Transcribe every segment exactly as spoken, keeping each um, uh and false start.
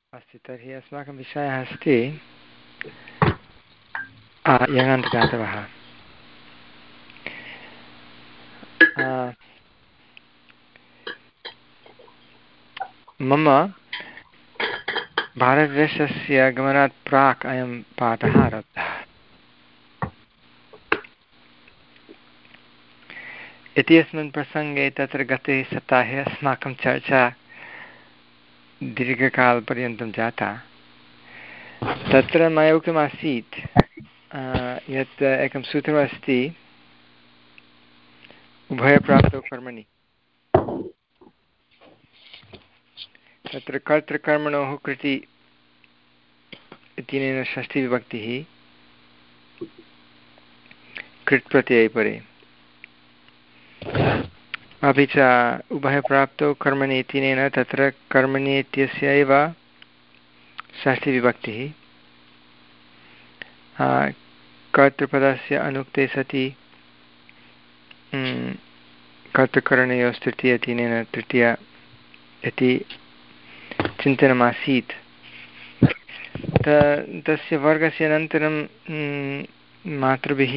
अस्तु तर्हि अस्माकं विषयः अस्ति यङन्तदातवः। मम भारतदेशस्य गमनात् प्राक् अयं पाठः आरब्धः इति अस्मिन् प्रसङ्गे तत्र गते सप्ताहे अस्माकं चर्चा दीर्घकालपर्यन्तं जाता। तत्र मया उक्तमासीत् यत् एकं सूत्रमस्ति उभयप्राप्तौ कर्मणि। तत्र कर्तृकर्मणोः कृति इत्यनेन षष्ठीविभक्तिः कृट् प्रत्यये परे, अपि च उभयप्राप्तौ कर्मणि इत्यनेन तत्र कर्मणि इत्यस्य एव षष्ठीविभक्तिः कर्तृपदस्य अनुक्ते सति कर्तृकरणयोस्तृतीय इत्यनेन तृतीया इति चिन्तनमासीत्। तस्य वर्गस्य अनन्तरं मातृभिः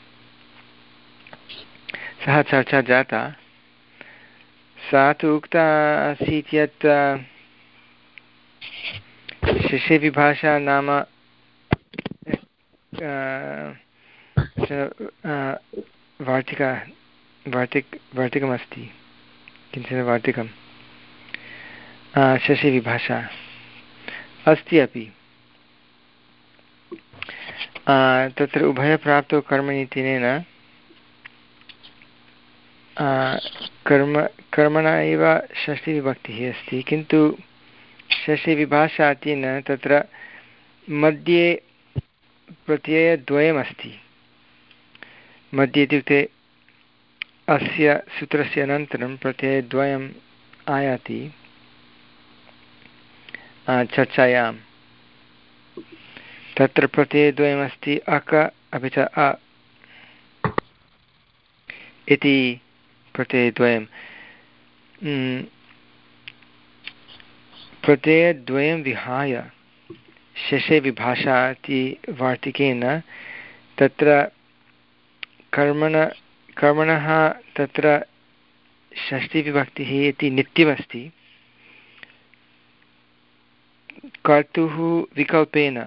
सह चर्चा जाता। सा तु उक्ता आसीत् यत् शिशेविभाषा नाम वार्तिका वार्तिक वार्तिकमस्ति, किञ्चन वार्तिकं शशिविभाषा अस्ति अपि। तत्र उभयप्राप्तौ कर्मणि इत्यनेन कर्म कर्मणा एव षष्ठीविभक्तिः अस्ति, किन्तु षष्ठीविभाषा इत्यनेन तत्र मध्ये प्रत्ययद्वयमस्ति। मध्ये इत्युक्ते अस्य सूत्रस्य अनन्तरं प्रत्ययद्वयम् आयाति चर्चायां। तत्र प्रत्ययद्वयमस्ति अक अपि च अ इति प्रत्ययद्वयं। प्रत्ययद्वयं विहाय शशे विभाषा इति वार्तिकेन तत्र कर्मण कर्मणः तत्र षष्ठीविभक्तिः इति नित्यमस्ति। कर्तुः विकल्पेन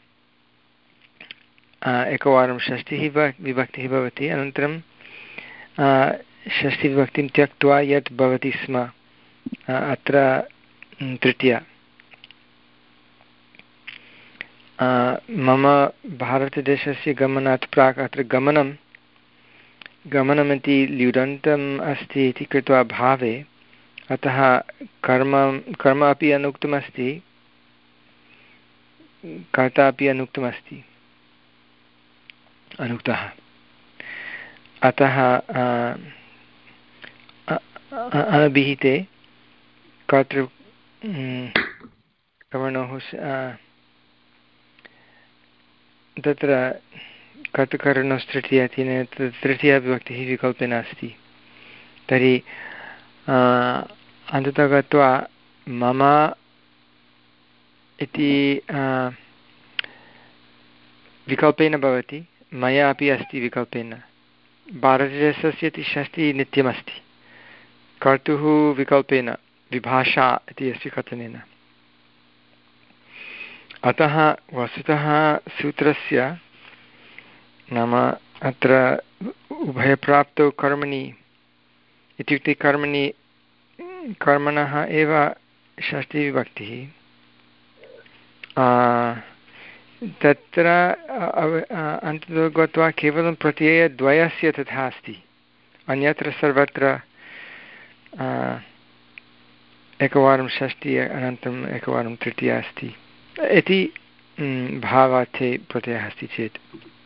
एकवारं षष्ठीः विभक्तिः भवति, अनन्तरं षष्ठीविभक्तिं त्यक्त्वा यत् भवति स्म अत्र तृतीया। मम भारतदेशस्य गमनात् प्राक् अत्र गमनं गमनमिति ल्युडन्तम् अस्ति इति कृत्वा भावे, अतः कर्म कर्म अपि अनुक्तमस्ति, कर्ता अपि अनुक्तमस्ति अनुक्तः। अतः अनभिहिते कर्तृ कर्मणोः तत्र कर्तृकरणस्तृतीया इत्यनेन तृतीया विभक्तिः विकल्पेन अस्ति। तर्हि अन्ततः गत्वा मम इति विकल्पेन भवति, मया अपि अस्ति विकल्पेन। भारतदेशस्य इति षष्ठी नित्यमस्ति, कर्तुः विकल्पेन विभाषा इति अस्य कथनेन। अतः वस्तुतः सूत्रस्य नाम अत्र उभयप्राप्तौ कर्मणि इत्युक्ते कर्मणि कर्मणः एव षष्ठीविभक्तिः। तत्र अन्ततो गत्वा केवलं प्रत्ययद्वयस्य तथा अस्ति, अन्यत्र सर्वत्र एकवारं षष्ठी अनन्तरम् एकवारं तृतीया अस्ति इति भावार्थे प्रत्ययः अस्ति चेत्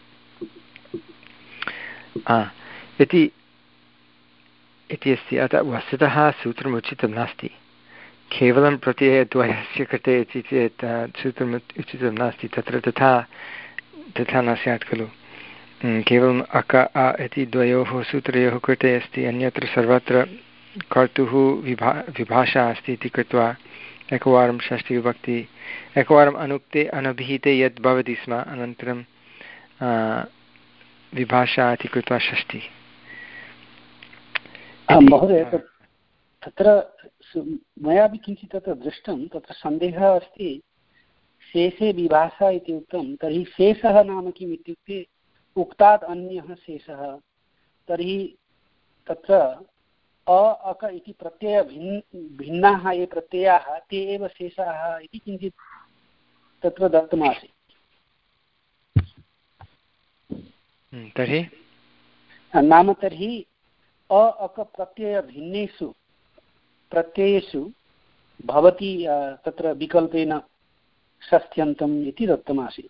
इति इति अस्ति। अतः वस्तुतः सूत्रम् उचितं नास्ति, केवलं प्रत्ययद्वयस्य कृते इति चेत् सूत्रम् उचितं नास्ति। तत्र तथा तथा न स्यात् खलु। केवलम् अक अ इति द्वयोः सूत्रयोः कृते अस्ति, अन्यत्र सर्वत्र कर्तुः विभा विभाषा अस्ति इति कृत्वा एकवारं षष्ठीविभक्ति एकवारम् अनुक्ते अनभिहिते यद् भवति स्म अनन्तरं विभाषा इति कृत्वा षष्ठी। महोदय तत्र मयापि किञ्चित् तत्र दृष्टं, तत्र सन्देहः अस्ति, शेषे विभाषा इति उक्तं, तर्हि शेषः नाम किम् इत्युक्ते उक्तात् अन्यः शेषः, तर्हि तत्र अ अक इति प्रत्यय भिन् भिन्नाः ये प्रत्ययाः ते एव शेषाः इति किञ्चित् तत्र दत्तमासीत्। तर्हि नाम तर्हि अ अक प्रत्यय भिन्नेषु प्रत्ययेषु भवति तत्र विकल्पेन षष्ठ्यन्तम् इति दत्तमासीत्।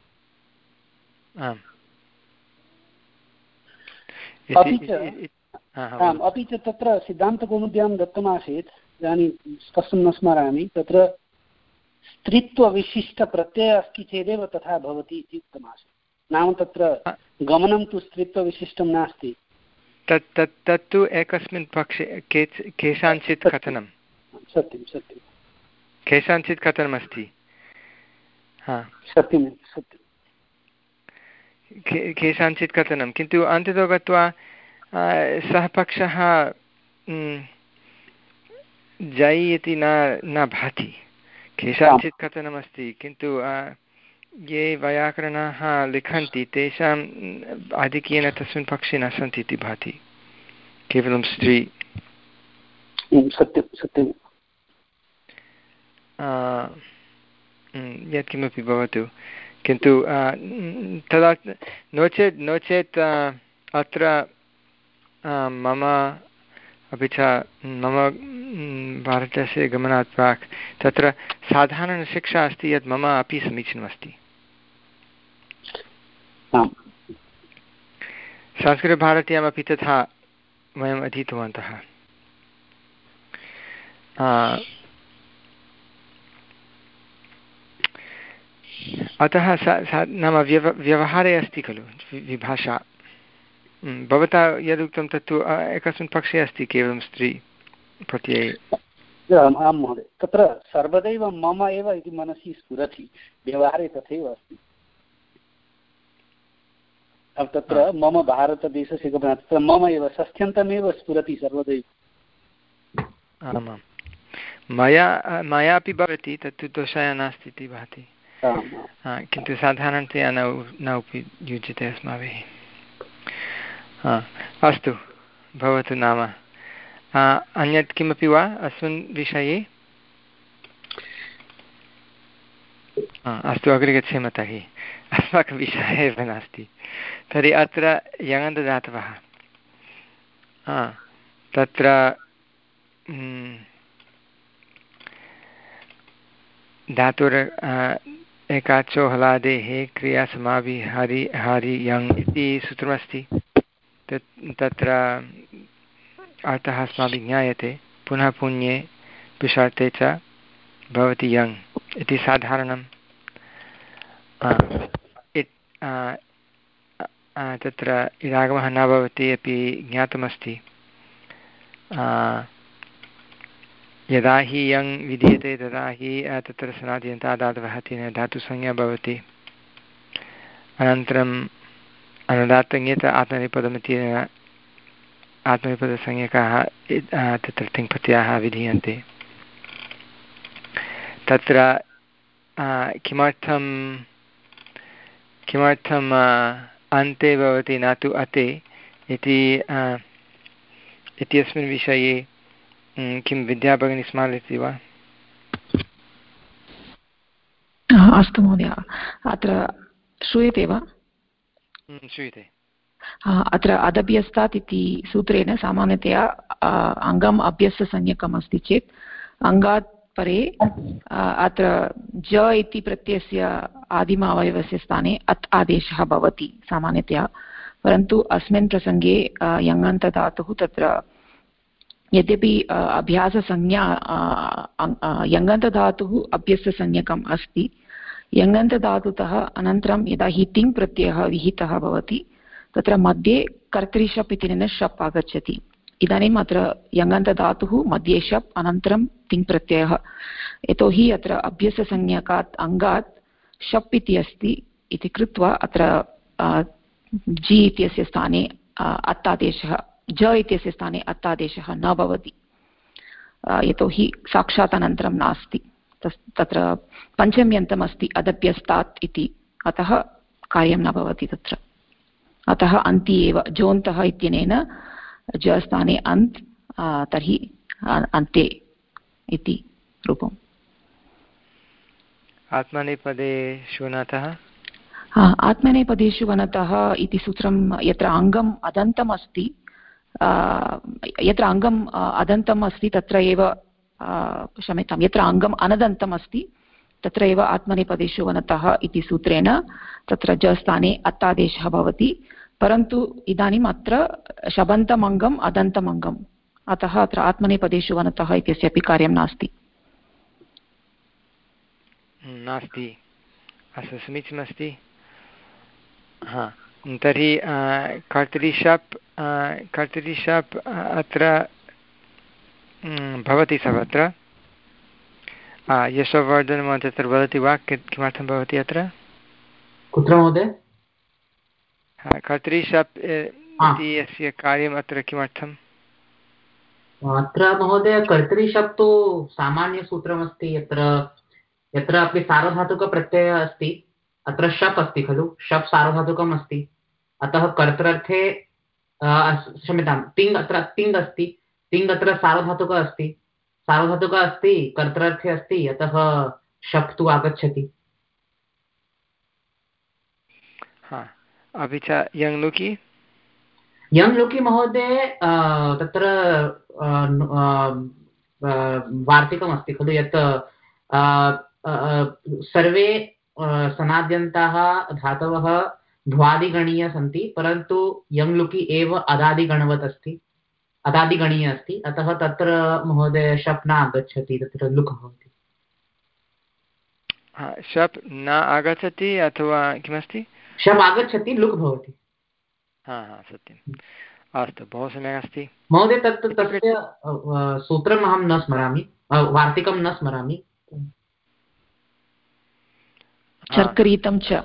अपि च आम् अपि च तत्र सिद्धान्तकौमुद्यां दत्तमासीत्, इदानीं स्पष्टं न स्मरामि, तत्र स्त्रीत्वविशिष्टप्रत्ययः अस्ति चेदेव तथा भवति इति उक्तमासीत्। नाम तत्र गमनं तु स्त्रीत्वविशिष्टं नास्ति। तत् तत् तत्तु एकस्मिन् पक्षे के केषाञ्चित् कथनं सत्यं सत्यं केषाञ्चित् कथनमस्ति। हा सत्यं सत्यं केषाञ्चित् कथनं, किन्तु अन्ततो गत्वा सः पक्षः जै इति न न भाति। केषाञ्चित् कथनमस्ति, किन्तु ये वैयाकरणाः लिखन्ति तेषाम् आधिक्येन तस्मिन् पक्षे न सन्ति इति भाति, केवलं स्त्री। सत्यं सत्यं यत्किमपि भवतु, किन्तु तदा नो चेत् नो चेत् अत्र मम अपि च मम भारतस्य गमनात् प्राक् तत्र साधारणशिक्षा अस्ति यत् मम अपि समीचीनमस्ति। संस्कृतभारत्यामपि तथा वयम् अधीतवन्तः। अतः सा सा नाम व्यव व्यवहारे अस्ति खलु विभाषा। भवता यदुक्तं तत्तु एकस्मिन् पक्षे अस्ति, केवलं स्त्री प्रत्यये। आं महोदय, तत्र सर्वदैव मम एव इति मनसि स्फुरति, व्यवहारे तथैव अस्ति। तत्र मम भारतदेशस्य गमनात् तत्र मम एव षष्ठ्यन्तमेव स्फुरति सर्वदैव। आमां मया मयापि भवति, तत्तु दोषाय नास्ति इति भाति, किन्तु साधारणतया न न उपयुज्यते अस्माभिः। अस्तु, भवतु। नाम अन्यत् किमपि वा अस्मिन् विषये? अस्तु, अग्रे गच्छेम तर्हि। अस्माकं विषयः एव नास्ति। तर्हि अत्र यङन्तदातवः, तत्र धातुर् एकाचो हलादेः क्रिया समाविहारि हारि यङ् इति सूत्रमस्ति। तत्र अर्थः अस्माभिः ज्ञायते, पुनः पुण्ये पिशार्थे च भवति यङ् इति साधारणं। तत्र इडागमः न भवति अपि ज्ञातमस्ति। यदा हि यङ् विधीयते तदा हि तत्र सनाद्यन्तादातवः तेन धातुसंज्ञा भवति। अनन्तरम् अनुदात्तङ्येत आत्मनेपदमिति आत्मनेपदसंज्ञकाः तत्र तिङ्प्रत्ययाः विधीयन्ते। तत्र किमर्थं किमर्थम् अन्ते भवति न तु अते इति इत्यस्मिन् विषये किं विद्याभगिनी स्मारयति वा? अस्तु महोदय, अत्र श्रूयते वा? श्रूयते। अत्र अदभ्यस्तात् इति सूत्रेण सामान्यतया अङ्गम् अभ्यस्तसंज्ञकम् अस्ति चेत् अङ्गात् परे अत्र ज इति प्रत्ययस्य आदिम अवयवस्य स्थाने अत् आदेशः भवति सामान्यतया। परन्तु अस्मिन् प्रसङ्गे यङन्तधातुः तत्र यद्यपि अभ्याससंज्ञा यङन्तधातुः अभ्यस्तसंज्ञकम् अस्ति, यङन्तधातुतः अनन्तरं यदा हि तिङ् प्रत्ययः विहितः भवति तत्र मध्ये कर्तरिशप् इत्यनेन शप् आगच्छति। इदानीम् अत्र यङन्तधातुः मध्ये शप् अनन्तरं तिङ् प्रत्ययः, यतोहि अत्र अभ्यससंज्ञकात् अङ्गात् शप् इति अस्ति इति कृत्वा अत्र जि इत्यस्य स्थाने अत्तादेशः, ज इत्यस्य स्थाने अत्तादेशः न भवति, यतोहि साक्षात् अनन्तरं नास्ति, तत्र पञ्चम्यन्तम् अस्ति अदभ्यस्तात् इति, अतः कार्यं न भवति तत्र। अतः अन्ति एव जोन्तः इत्यनेन ज स्थाने अन्त्, तर्हि अन्ते इति रूपम्। आत्मनेपदे शुनतः, आत्मनेपदेषु वनतः इति सूत्रं यत्र अङ्गम् अदन्तम् अस्ति, यत्र अङ्गम् अदन्तम् अस्ति तत्र एव, क्षम्यतां, यत्र अङ्गम् अनदन्तम् अस्ति तत्र एव आत्मनेपदेषु वनतः इति सूत्रेण तत्र ज स्थाने अत्तादेशः भवति, परन्तु इदानीम् अत्र शबन्तम् अङ्गम् अदन्तम् अङ्गम्, अतः अत्र आत्मनेपदेषु वनतः इत्यस्यापि कार्यं नास्ति। नास्ति, अस्तु, समीचीनमस्ति। हा, तर्हि कर्तरिशप् कर्तरिशप् अत्र भवति सर्वत्र। यशोवर्धनमहोदय तत्र वदति वा किमर्थं भवति अत्र? कुत्र महोदय? कर्तरिशप् इति यस्य कार्यम् अत्र किमर्थम्? अत्र महोदय कर्तरिशप् तु सामान्यसूत्रमस्ति, यत्र यत्रापि सार्वधातुकप्रत्ययः अस्ति अत्र शप् अस्ति खलु, शप् सार्वधातुकम् अस्ति, अतः कर्तृर्थे क्षम्यतां तिङ् अत्र तिङ् अस्ति, तिङ् अत्र सार्वधातुकः अस्ति, सार्वधातुकः अस्ति कर्तृर्थे अस्ति, अतः शप् तु आगच्छति। अपि च यङ् लुकि यङ् लुकि महोदय तत्र वार्तिकमस्ति खलु, यत् सर्वे सनाद्यन्ताः धातवः ध्वादिगणीय सन्ति, परन्तु यङ् लुकि एव अदादिगणवत् अस्ति, अदादिगणीय अस्ति, अतः तत्र महोदय शप् न आगच्छति, तत्र लुक् भवति। शप् न आगच्छति अथवा किमस्ति? शप् आगच्छति, लुक् भवति। हा हा सत्यम्, अस्तु, बहु सम्यक् अस्ति महोदय। तत् तस्य सूत्रम् अहं न स्मरामि, वार्तिकं न स्मरामि। चर्करीतं च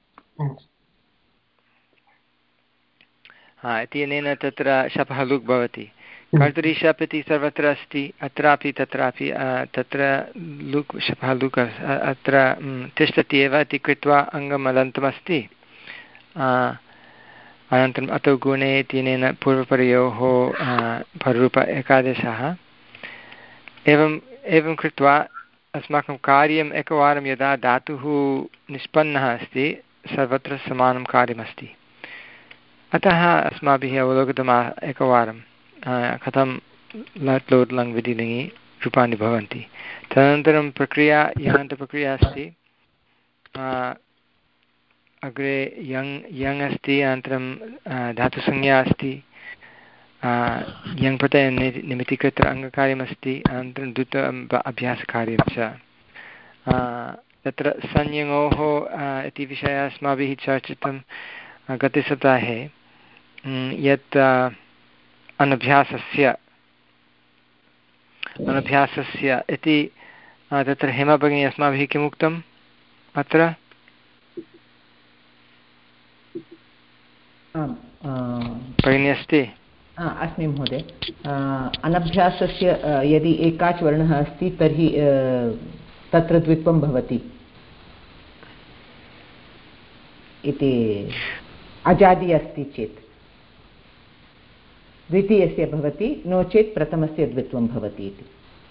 हा इत्यनेन तत्र शपः लुक् भवति। कर्तरि शप् इति सर्वत्र अस्ति, अत्रापि तत्रापि तत्र लुक् शपः लुक् अत्र तिष्ठति एव इति कृत्वा अङ्गम् अदन्तमस्ति। अनन्तरम् अतो गुणे इत्यनेन पूर्वपरयोः भरूप एकादशः। एवं एवं कृत्वा अस्माकं कार्यम् एकवारं यदा धातुः निष्पन्नः अस्ति सर्वत्र समानं कार्यमस्ति। अतः अस्माभिः अवलोकितम् एकवारं कथं लट् लोट् लङ् विधिलिङि रूपाणि भवन्ति। तदनन्तरं प्रक्रिया यङन्तप्रक्रिया अस्ति, अग्रे यङ् यङ् अस्ति, अनन्तरं धातुसंज्ञा अस्ति, यङ् प्रत्यय निमित्तीकृत्य अङ्गकार्यमस्ति, अनन्तरं द्वित अभ्यासकार्यं च। तत्र संयङोः इति विषयः अस्माभिः चर्चितं गतसप्ताहे, यत् अनभ्यासस्य अनभ्यासस्य इति तत्र हेमा भगिनी अस्माभिः किम् उक्तम् अत्र? भगिनी अस्ति? अस्मि महोदय। अनभ्यासस्य यदि एकाच् वर्णः अस्ति तर्हि तत्र द्वित्वं भवति इति, अजादि अस्ति चेत् द्वितीयस्य भवति, नो चेत् प्रथमस्य द्वित्वं भवति इति।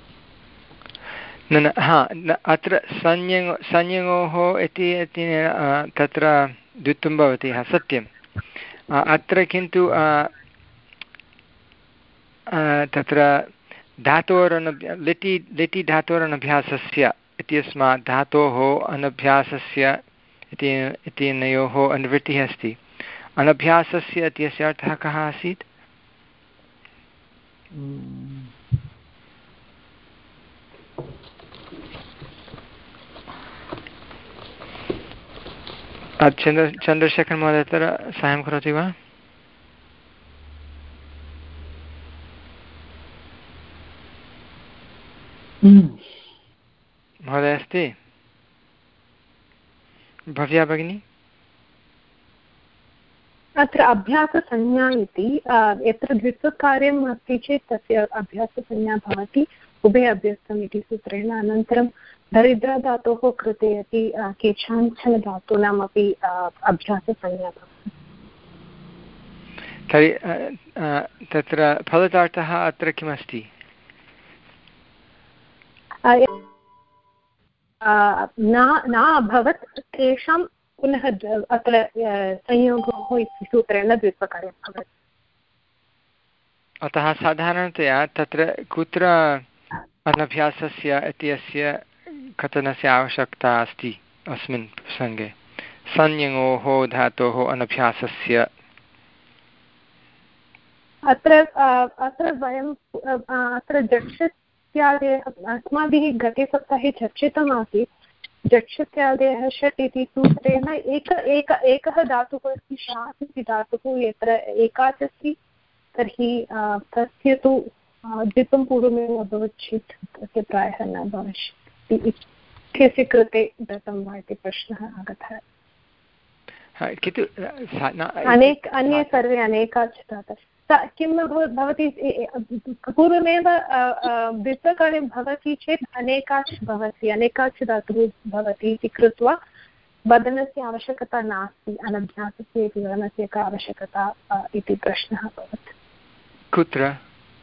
न न हा अत्र संयङ संयङोः इति तत्र द्वित्वं भवति, हा सत्यम्। अत्र किन्तु तत्र धातोरनभ्या लिटि लिटि धातोरनभ्यासस्य इत्यस्मात् धातोः अनभ्यासस्य इत्यनयोः अनुवृत्तिः अस्ति। अनभ्यासस्य इत्यस्य अर्थः कः आसीत्? चन्द्र चन्द्रशेखर महोदय तत्र साहाय्यं करोति वा? महोदय अस्ति भव्या भगिनी? अत्र अभ्याससंज्ञा इति यत्र द्वित्वकार्यम् अस्ति चेत् तस्य अभ्याससंज्ञा भवति उभे अभ्यस्तम् इति सूत्रेण। अनन्तरं दरिद्रधातोः कृते अपि केषाञ्चन धातूनामपि अभ्याससंज्ञा भवति। तर्हि तत्र फलितार्थः अत्र किमस्ति? न अभवत् तेषां पुनः अत्र संयोगः इति सूत्रेण द्वित्वकार्यं भवति। अतः साधारणतया तत्र कुत्र अनभ्यासस्य इत्यस्य कथनस्य आवश्यकता अस्ति अस्मिन् प्रसङ्गे? संयोगोः धातोः अनभ्यासस्य। अत्र अत्र वयं अत्र जक्षत्यादयः अस्माभिः गते सप्ताहे चर्चितमासीत्। जक्षत्यादयः षट् इति सूत्रेण एक एक एकः धातुः अस्ति, शास् इति धातुः। यत्र एकाच् अस्ति तर्हि तस्य तु द्वित्वं पूर्वमेव अभवत् चेत् तस्य प्रायः न भविष्यति इत्यस्य कृते दत्तं वा इति प्रश्नः आगतः। किन्तु अनेक अन्ये सर्वे अनेकाच् धातः किं भवति? पूर्वमेव द्वित्वकार्यं भवति चेत् अनेकाच् भवति, अनेकाच् धातुः भवति इति कृत्वा वदनस्य आवश्यकता नास्ति, अनभ्यासस्य इति वदनस्य का आवश्यकता इति प्रश्नः अभवत्। कुत्र?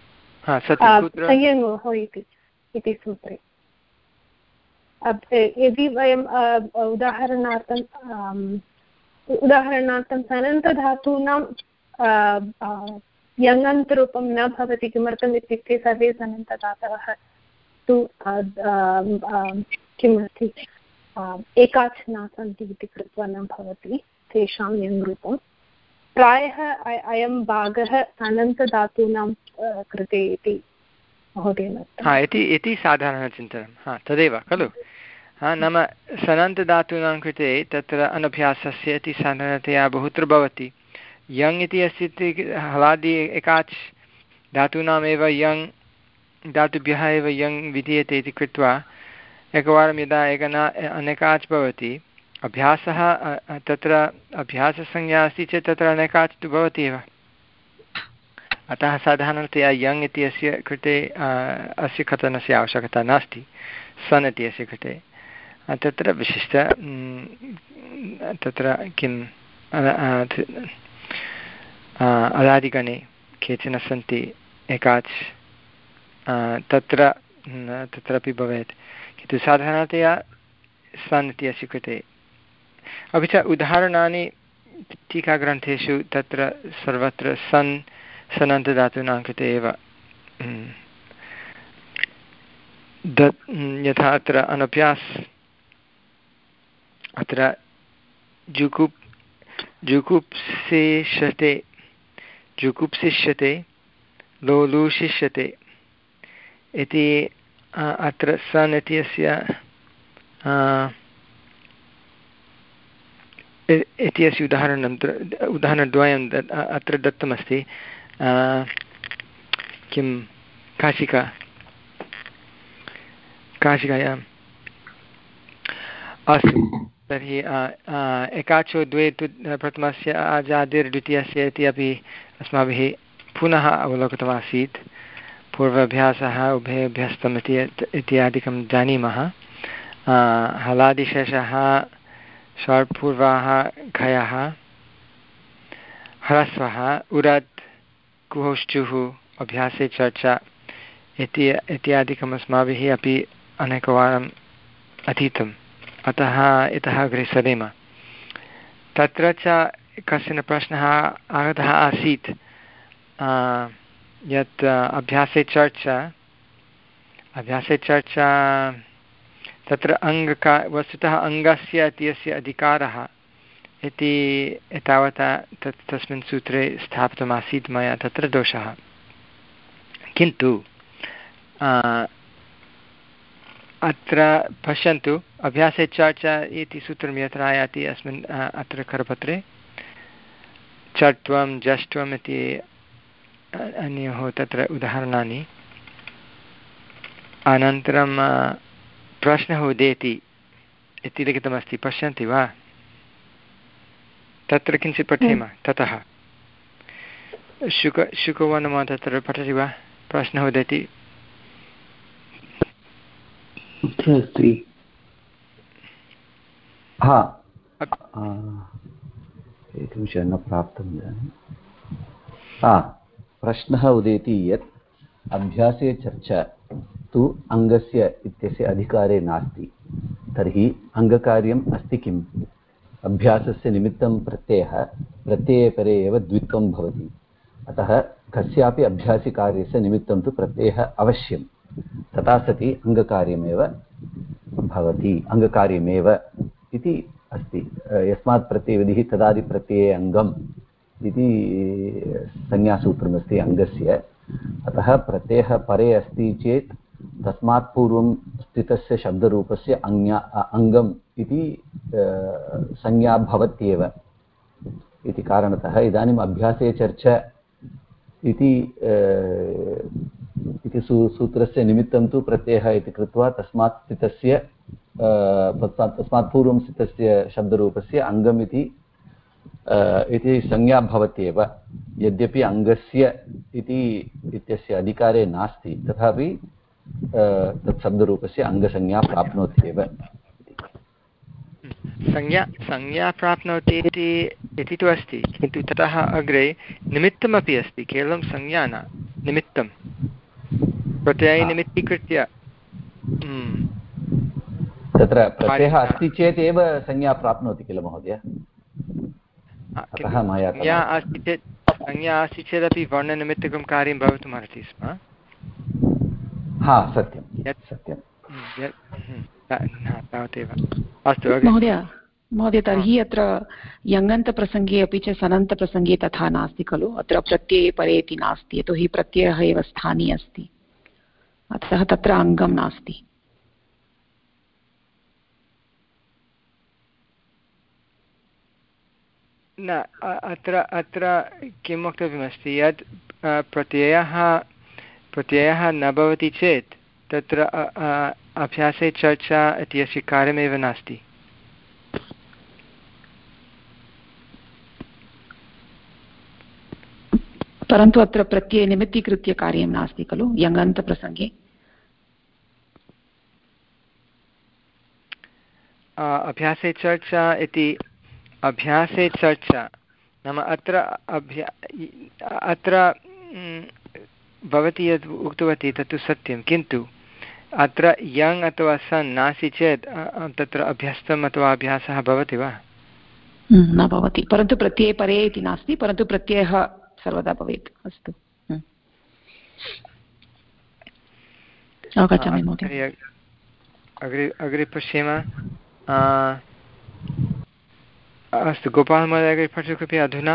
संयोगोः इति सूत्रे। यदि वयम् उदाहरणार्थं उदाहरणार्थं सनन्तधातूनां यङन्तरूपं न भवति। किमर्थम् इत्युक्ते सर्वे सनन्तधातवः तु किमस्ति एकाच् न सन्ति इति कृत्वा न भवति तेषां यङ्रूपं। प्रायः अयं भागः अनन्तधातूनां कृते इति महोदयेन इति साधारणचिन्तनं। हा तदेव खलु। हा नाम सनन्तधातूनां कृते तत्र अनभ्यासस्य इति साधारणतया बहुत्र भवति। यङ् इति अस्ति हलादि एकाच् धातूनामेव यङ् धातुभ्यः एव यङ् विधीयते इति कृत्वा एकवारं यदा एकना अनेकाच् भवति अभ्यासः तत्र अभ्याससंज्ञा अस्ति चेत् तत्र अनेकाच् तु भवति एव। अतः साधारणतया यङ् इत्यस्य कृते अस्य कथनस्य आवश्यकता नास्ति। सन् इत्यस्य कृते तत्र विशिष्ट तत्र किं अदादिगणे केचन सन्ति एकाच् तत्र तत्रापि भवेत्, किन्तु साधारणतया सन् इत्यस्य कृते। अपि च उदाहरणानि टीकाग्रन्थेषु तत्र सर्वत्र सन् सनन्तधातूनां कृते एव दत् यथा अत्र अनभ्यास् अत्र जुगुप् जुगुप्सिष्यते जुगुप्सिष्यते लोलुषिष्यते इति अत्र सन् इत्यस्य इत्यस्य उदाहरणं उदाहरणद्वयम् अत्र दत्तमस्ति। किं काशिका काशिकायाम् अस्ति। तर्हि एकाचो द्वे तु प्रथमस्य आजादिर् द्वितीयस्य इति अपि अस्माभिः पुनः अवलोकितमासीत्। पूर्वाभ्यासः उभयभ्यस्तम् इति इत्यादिकं जानीमः। हलादिशेषः षड्पूर्वाः घयः ह्रस्वः उरत् कुहोश्चुः अभ्यासे चर्चा इति इत्यादिकम् अस्माभिः अपि अनेकवारम् अधीतम्। अतः इतः अग्रे सरेम। तत्र च कश्चन प्रश्नः आगतः आसीत् यत् अभ्यासे चर्चा अभ्यासे चर्चा तत्र अङ्गका वस्तुतः अङ्गस्य इत्यस्य अधिकारः इति एतावता तत् तस्मिन् सूत्रे स्थापितमासीत् मया। तत्र दोषः, किन्तु अत्र पश्यन्तु अभ्यासे चर्चा इति सूत्रं यत्र आयाति अस्मिन् अत्र करपत्रे चर्त्वं जष्ट्वम् इति अन्योः तत्र उदाहरणानि। अनन्तरं प्रश्नः उदेति इति लिखितमस्ति, पश्यन्ति वा? तत्र किञ्चित् पठेम। ततः शुक शुकवर्णः तत्र पठति वा? प्रश्नः उदेति कुत्र अस्ति? हा, एकनिमिषं न प्राप्तम् इदानीं। हा, प्रश्नः उदेति यत् अभ्यासे चर्चा तु अङ्गस्य इत्यस्य अधिकारे नास्ति, तर्हि अङ्गकार्यम् अस्ति किम्? अभ्यासस्य निमित्तं प्रत्ययः, प्रत्यये परे एव द्वित्वं भवति, अतः कस्यापि अभ्यासिकार्यस्य निमित्तं तु प्रत्ययः अवश्यं, तथा सति अङ्गकार्यमेव भवति, अङ्गकार्यमेव इति अस्ति। यस्मात् प्रत्ययविधिः तदादिप्रत्यये अङ्गम् इति संज्ञासूत्रमस्ति अङ्गस्य, अतः प्रत्ययः परे अस्ति चेत् तस्मात् पूर्वं स्थितस्य शब्दरूपस्य अङ्ग्या अङ्गम् इति संज्ञा भवत्येव इति कारणतः इदानीम् अभ्यासे चर्चा इति इति सू सूत्रस्य निमित्तं तु प्रत्ययः इति कृत्वा तस्मात् स्थितस्य तस्मात् पूर्वं स्थितस्य शब्दरूपस्य अङ्गम् इति इति संज्ञा भवत्येव, यद्यपि अङ्गस्य इति इत्यस्य अधिकारे नास्ति, तथापि तत् शब्दरूपस्य अङ्गसंज्ञा प्राप्नोति एव। संज्ञा संज्ञा प्राप्नोति इति तु अस्ति, किन्तु ततः अग्रे निमित्तमपि अस्ति, केवलं संज्ञा न, निमित्तं प्रत्ययनिमित्तीकृत्य। तत्र प्रत्ययः अस्ति चेत् एव संज्ञा प्राप्नोति किल महोदय? संज्ञा अस्ति चेत् संज्ञा अस्ति चेदपि वर्णनिमित्तकं कार्यं भवितुमर्हति स्म। हा, सत्यं सत्यं तावदेव। अस्तु महोदय महोदय तर्हि अत्र यङन्तप्रसङ्गे अपि च सनन्तप्रसङ्गे तथा नास्ति खलु? अत्र प्रत्यये परे इति नास्ति, यतोहि प्रत्ययः एव स्थाने अस्ति, अतः तत्र अङ्गं नास्ति। न, अत्र अत्र किं वक्तव्यमस्ति यत् प्रत्ययः प्रत्ययः न भवति चेत् तत्र अभ्यासे चर्चा इत्यस्य कार्यमेव नास्ति। परन्तु अत्र प्रत्ययनिमित्तीकृत्य कार्यं नास्ति खलु यङन्तप्रसङ्गे? अभ्यासे चर्चा इति अभ्यासे चर्चा नाम अत्र अभ्या अत्र भवती यद् उक्तवती तत्तु सत्यं, किन्तु अत्र यङ् अथवा सन् नास्ति चेत् तत्र अभ्यस्तम् अथवा अभ्यासः भवति वा? न भवति, परन्तु प्रत्यये परे इति नास्ति, परन्तु प्रत्ययः सर्वदा भवेत्। अस्तु, अवगच्छामि महोदय। अग्रे अग्रे पश्येम। अस्तु, गोपालमहोदय अग्रे पठतु कृपया। अधुना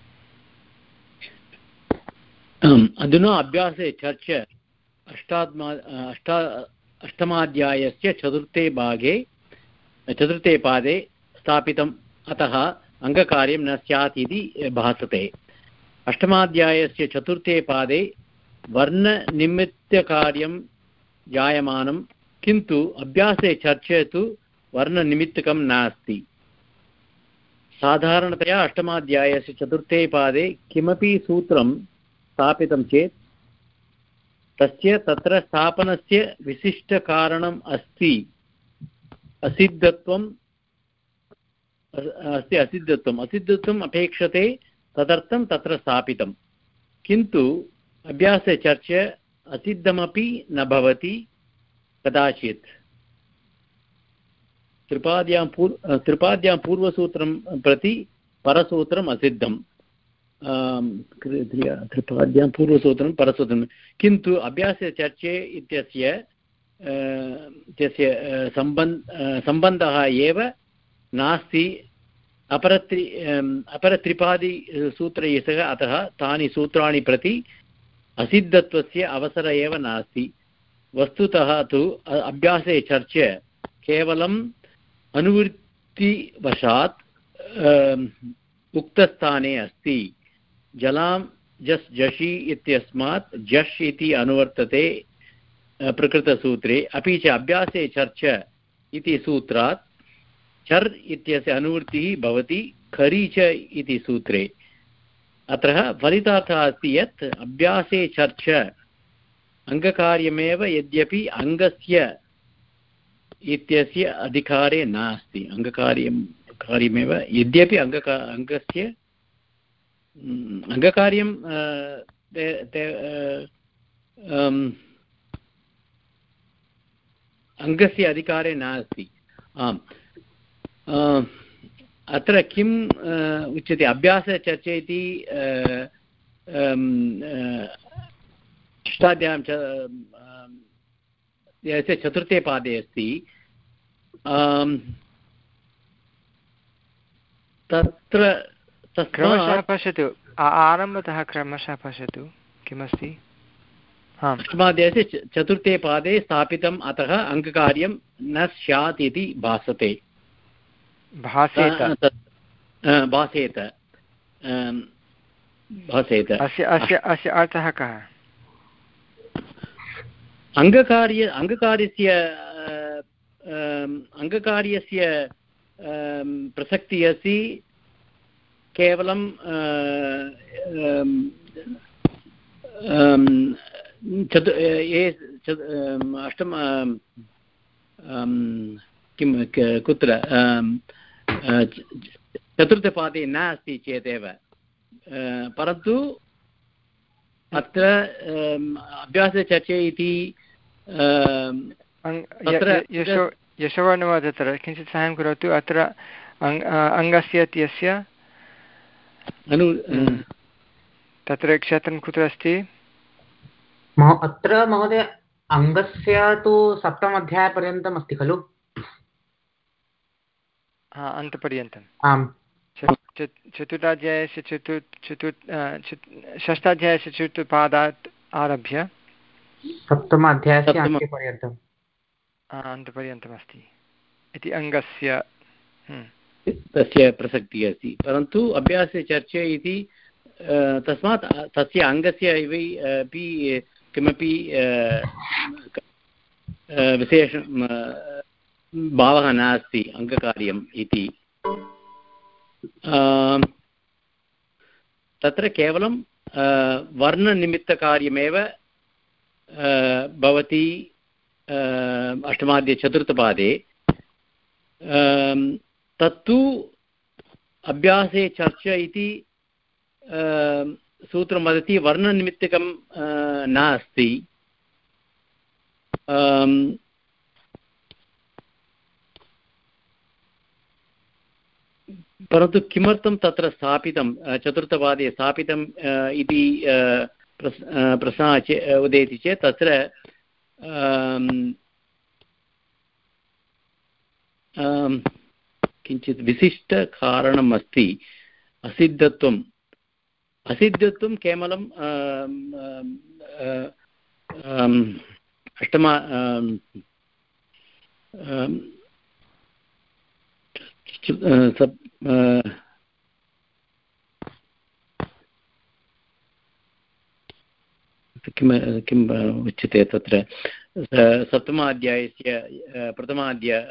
अधुना अभ्यासे चर्च अष्टात्मा अष्टा अष्टमाध्यायस्य चतुर्थे भागे चतुर्थे पादे स्थापितम्, अतः अङ्गकार्यं न स्यात् इति भासते। अष्टमाध्यायस्य चतुर्थे पादे वर्णनिमित्तकार्यं जायमानं, किन्तु अभ्यासे चर्चे तु वर्णनिमित्तकं नास्ति। साधारणतया अष्टमाध्यायस्य चतुर्थे पादे किमपि सूत्रं स्थापितं चेत् तस्य तत्र स्थापनस्य विशिष्टकारणम् अस्ति असिद्धत्वम् अस्ति असिद्धत्वम् असिद्धत्वम् अपेक्षते, तदर्थं तत्र स्थापितं। किन्तु अभ्यासे चर्चा असिद्धमपि न भवति कदाचित्। त्रिपाद्यां पूर्व त्रिपाद्यां पूर्वसूत्रं प्रति परसूत्रम् असिद्धं, त्रिपाद्यां पूर्वसूत्रं परसूत्रं, किन्तु अभ्यासे चर्चे इत्यस्य इत्यस्य सम्बन्ध सम्बन्धः एव नास्ति अपरत्रि अपरत्रिपादिसूत्रैः सह, अतः तानि सूत्राणि प्रति असिद्धत्वस्य अवसरः एव नास्ति। वस्तुतः तु अभ्यासे चर्चा केवलम् अनुवृत्तिवशात् उक्तस्थाने अस्ति। जलां जस् जषि इत्यस्मात् जश् इति अनुवर्तते, प्रकृतसूत्रे अपि च अभ्यासे चर्च इति सूत्रात् चर् इत्यस्य अनुवृत्तिः भवति खरी च इति सूत्रे। अत्र फलितार्थः अस्ति यत् अभ्यासे चर्च अङ्गकार्यमेव यद्यपि अङ्गस्य इत्यस्य अधिकारे नास्ति। अङ्गकार्यं कार्यमेव यद्यपि अङ्गका अङ्गस्य अङ्गकार्यं अङ्गस्य अधिकारे नास्ति। आम्, अत्र किम् उच्यते अभ्यासचर्चा इति अष्टाध्याय्यां यस्य चतुर्थे पादे अस्ति। तत्र क्रमशः पश्यतु, आरम्भतः क्रमशः पश्यतु किमस्ति। अष्टमाध्यायस्य चतुर्थे पादे स्थापितम्, अतः अङ्गकार्यं न स्यात् इति भासते भासेत भासेत भासेत अस्य अस्य अस्य अर्थः कः? अङ्गकार्य अङ्गकार्यस्य अङ्गकार्यस्य प्रसक्तिः अस्ति केवलं चतु अष्टम किं कुत्र चतुर्थपादे नास्ति चेदेव, परन्तु अत्र अभ्यासचर्चा इति यशोवर्णमहोदय तत्र किञ्चित् साहाय्यं करोतु। अत्र अङ्गस्य इत्यस्य अनु तत्र क्षेत्रं कुत्र अस्ति? अत्र महोदय अङ्गस्य तु सप्तम अध्यायपर्यन्तम् अस्ति खलु? हा, अन्तपर्यन्तम्। आम्। चतुर्थाध्यायस्य चतुर् चतुर् षष्ठाध्यायस्य चतुर्थपादात् आरभ्य सप्तमाध्यायस्य अन्त्यपर्यन्तम् अन्तपर्यन्तमस्ति इति अङ्गस्य तस्य प्रसक्तिः अस्ति। परन्तु अभ्यासे चर्चा इति तस्मात् तस्य अङ्गस्य अपि किमपि विशेष भावः नास्ति अङ्गकार्यम् इति। तत्र केवलं वर्णनिमित्तकार्यमेव भवति अष्टमाध्याये चतुर्थपादे। तत्तु अभ्यासे चर्चा इति सूत्रं वदति वर्णनिमित्तकं नास्ति। परन्तु किमर्थं तत्र स्थापितं चतुर्थपादे स्थापितम् इति प्रश्नः उदेति चेत् तत्र किञ्चित् विशिष्टकारणम् अस्ति। असिद्धत्वम् असिद्धत्वं केवलं अष्टमा किं किम् उच्यते तत्र सप्तमाध्यायस्य प्रथमाध्याय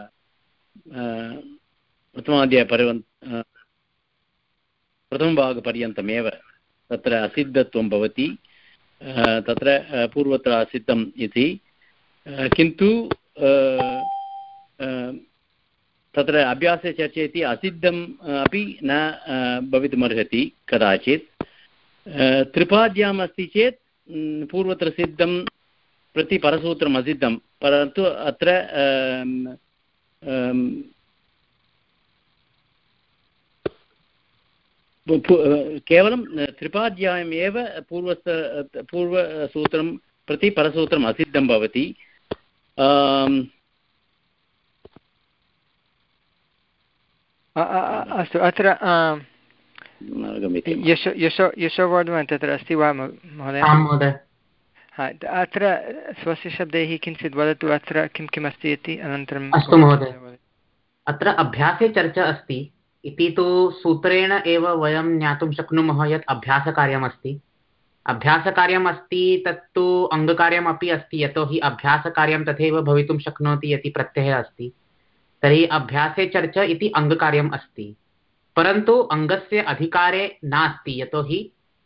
प्रथमाध्यायपर्यन्तं प्रथमभागपर्यन्तमेव तत्र असिद्धत्वं भवति। तत्र पूर्वत्र असिद्धम् इति, किन्तु तत्र अभ्यासे चर्चा इति असिद्धम् अपि न भवितुमर्हति कदाचित्। त्रिपाद्याम् अस्ति चेत् पूर्वत्र सिद्धं प्रति परसूत्रम् असिद्धं, परन्तु अत्र केवलं त्रिपाद्याम् एव पूर्वस्त पूर्वसूत्रं प्रति परसूत्रम् असिद्धं भवति। अस्तु, अत्र यशो यशो यशोवर्धमान तत्र अस्ति वा महोदय? अत्र स्वस्य शब्दैः किञ्चित् वदतु, अत्र किं किम् अस्ति इति। अनन्तरम् अस्तु महोदय, अत्र अभ्यासे चर्चा अस्ति इति तु सूत्रेण एव वयं ज्ञातुं शक्नुमः यत् अभ्यासकार्यमस्ति। अभ्यासकार्यम् अस्ति तत्तु अङ्गकार्यमपि अस्ति, यतोहि अभ्यासकार्यं तथैव भवितुं शक्नोति यदि प्रत्ययः अस्ति। तर्हि अभ्यासे चर्च इति अङ्गकार्यम् अस्ति, परन्तु अङ्गस्य अधिकारे नास्ति, यतोहि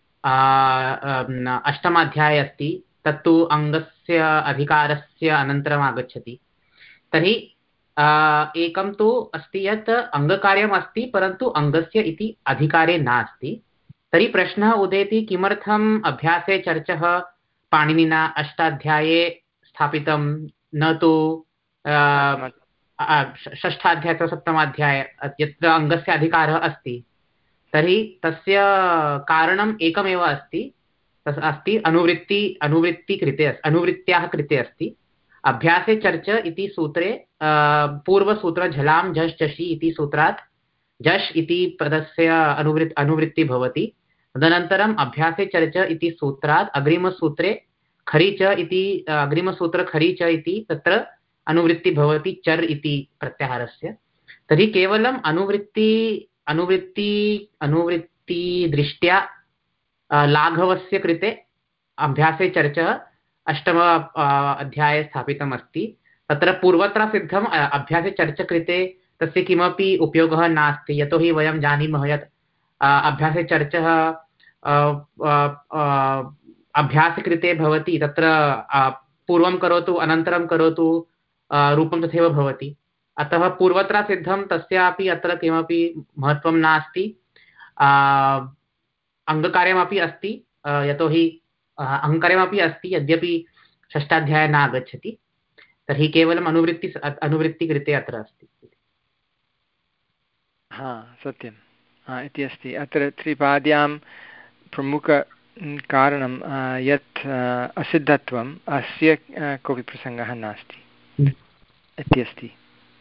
अष्टमाध्याये अस्ति, तत्तु अङ्गस्य अधिकारस्य अनन्तरम् आगच्छति। तर्हि एकं तु अस्ति यत् अङ्गकार्यम् अस्ति परन्तु अङ्गस्य इति अधिकारे नास्ति। तर्हि प्रश्नः उदेति किमर्थम् अभ्यासे चर्चः पाणिनिना अष्टाध्याये स्थापितं, न तु षष्ठाध्याये अथवा सप्तमाध्याये यत्र अङ्गस्य अधिकारः अस्ति। तर्हि तस्य कारणम् एकमेव अस्ति, तस् अस्ति अनुवृत्ति अनुवृत्तिकृते अनुवृत्त्याः कृते अस्ति। अभ्यासे चर्च इति सूत्रे पूर्वसूत्र झलां झष् झषि इति सूत्रात् झष् इति पदस्य अनुवृत् अनुवृत्ति भवति। तदनन्तरम् अभ्यासे चर्च इति सूत्रात् अग्रिमसूत्रे खरि च इति अग्रिमसूत्र खरि च इति तत्र अनुवृत्ति भवति चर् इति प्रत्याहारस्य। तर्हि केवलम् अनुवृत्ति अनुवृत्ति अनुवृत्तिदृष्ट्या लाघवस्य कृते अभ्यासे चर्चा अष्टम अध्याये स्थापितमस्ति। तत्र पूर्वत्र सिद्धम् अभ्यासे चर्चा कृते तस्य किमपि उपयोगः नास्ति, यतोहि वयं जानीमः यत् अभ्यासे चर्चा अभ्यास कृते भवति, तत्र पूर्वं करोतु अनन्तरं करोतु रूपं तथैव भवति। अतः पूर्वत्र सिद्धं तस्यापि अत्र किमपि महत्त्वं नास्ति। अङ्गकार्यमपि अस्ति, यतोहि अङ्गकार्यमपि अस्ति यद्यपि षष्ठाध्याये न आगच्छति। तर्हि केवलम् अनुवृत्ति अनुवृत्तिकृते अत्र अस्ति। हा सत्यं हा इति अस्ति। अत्र त्रिपाद्यां प्रमुखकारणं यत् असिद्धत्वम् अस्य कोऽपि प्रसङ्गः नास्ति इति अस्ति।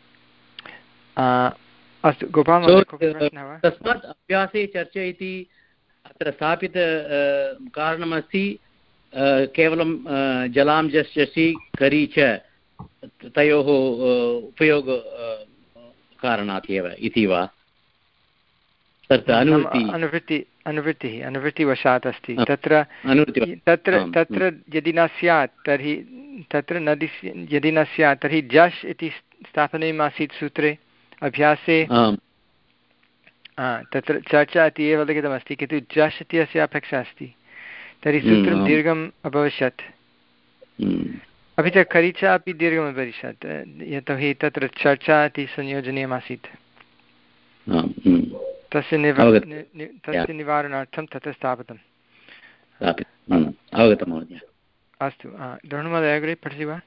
अस्तु गोपाल, तस्मात् अभ्यासे चर्चा इति अत्र स्थापित कारणमस्ति केवलं जलां जस् जसि करि च तयोः उपयोग कारणात् एव इति वा? तत्र अनुवृत्ति अनुवृत्तिः अनुवृत्तिवशात् अस्ति। तत्र तत्र तत्र यदि न स्यात् तर्हि तत्र नदि यदि न स्यात् तर्हि जश् इति स्थापनीयमासीत् सूत्रे अभ्यासे। तत्र चर्चा इति एव लिखितमस्ति, किन्तु जश् इत्यस्य अपेक्षा अस्ति, तर्हि सूत्रं दीर्घम् अभविष्यत्। अपि च खरिचा अपि दीर्घम् अभविष्यत्, यतोहि तत्र चर्चा इति संयोजनीयमासीत्। तस्य निवा तस्य निवारणार्थं तत्र स्थापितम्। अवगतं महोदय। अस्तु, द्रोणमहोदय अग्रे पठति वा?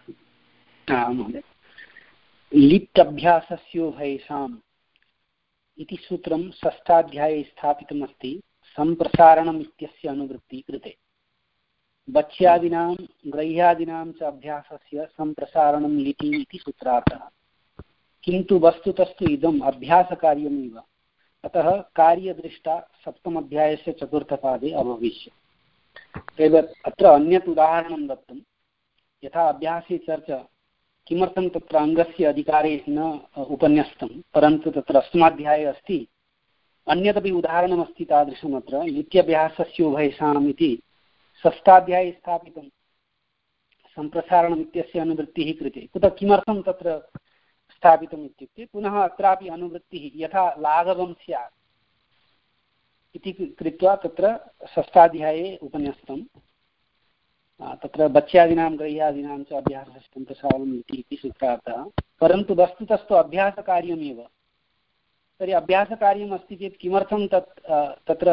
लिट् अभ्यासस्योभयेषाम् इति सूत्रं षष्ठाध्याये स्थापितमस्ति सम्प्रसारणम् इत्यस्य अनुवृत्ति कृते। बच्यादीनां ग्रह्यादीनां च अभ्यासस्य सम्प्रसारणं लिटि इति सूत्रार्थः। किन्तु वस्तुतस्तु इदम् अभ्यासकार्यमेव, अतः कार्यदृष्टा सप्तमध्यायस्य चतुर्थपादे अभविष्यत्। एव अत्र अन्यत् उदाहरणं दत्तं, यथा अभ्यासे चर्चा किमर्थं तत्र अङ्गस्य अधिकारे न उपन्यस्तं, परन्तु तत्र अष्टमाध्याये अस्ति। अन्यदपि उदाहरणमस्ति तादृशम्, अत्र नित्यभ्यासस्योभयेषाम् इति षष्ठाध्याये स्थापितं सम्प्रसारणम् इत्यस्य अनुवृत्तिः कृते। कुतः किमर्थं तत्र स्थापितम् इत्युक्ते पुनः अत्रापि अनुवृत्तिः यथा लाघवं स्यात् इति कृत्वा तत्र षष्ठाध्याये उपन्यस्तं। तत्र बच्यादीनां ग्रह्यादीनां च अभ्यासस्य प्रसारणम् इति सूत्रार्थः। परन्तु वस्तुतस्तु अभ्यासकार्यमेव। तर्हि अभ्यासकार्यम् अस्ति चेत् किमर्थं तत् तत्र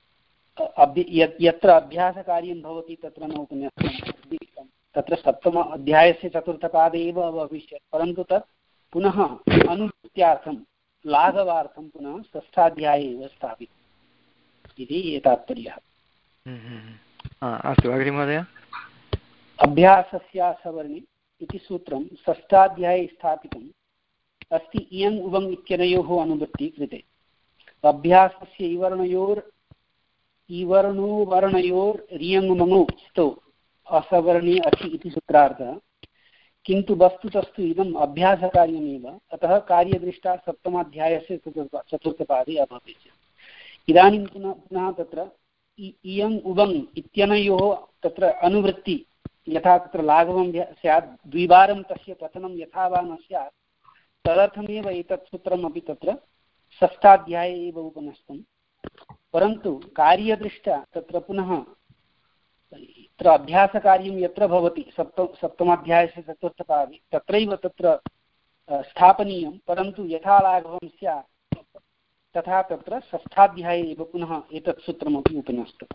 यत्र अभ्यासकार्यं भवति तत्र न उपन्यस्तं। तत्र सप्तम अध्यायस्य चतुर्थपादे एव भविष्यत्, परन्तु तत् पुनः अनुवृत्त्यार्थं लाघवार्थं पुनः षष्ठाध्याये एव स्थापितम् इति तात्पर्यः। अस्तु, अग्रे महोदय। अभ्यासस्यासवर्णे इति सूत्रं षष्ठाध्याये स्थापितम् अस्ति इयङ् उवङ् इत्यनयोः अनुवृत्ति कृते। अभ्यासस्य इवर्णयोर् इवर्णो वर्णयोर् रियङ्मङो स्तो असवर्णे असि इति सूत्रार्थः। किन्तु वस्तुतस्तु इदम् अभ्यासकार्यमेव, अतः कार्यदृष्टा सप्तमाध्यायस्य चतुर्थपादे अभविष्यत्। इदानीं पुनः पुनः तत्र इयम् उबङ् इत्यनयोः तत्र अनुवृत्ति यथा तत्र लाघवं स्यात् द्विवारं तस्य पतनं यथा वा न स्यात् तदर्थमेव एतत् सूत्रमपि तत्र षष्ठाध्याये एव उपनष्टं। परन्तु कार्यदृष्ट्या तत्र पुनः तत्र अभ्यासकार्यं यत्र भवति सप्त सप्तमाध्यायस्य चतुर्थपादे तत्रैव तत्र स्थापनीयं, परन्तु यथा लाघवं स्यात् तथा तत्र षष्ठाध्याये एव पुनः एतत् सूत्रमपि उपनष्टम्।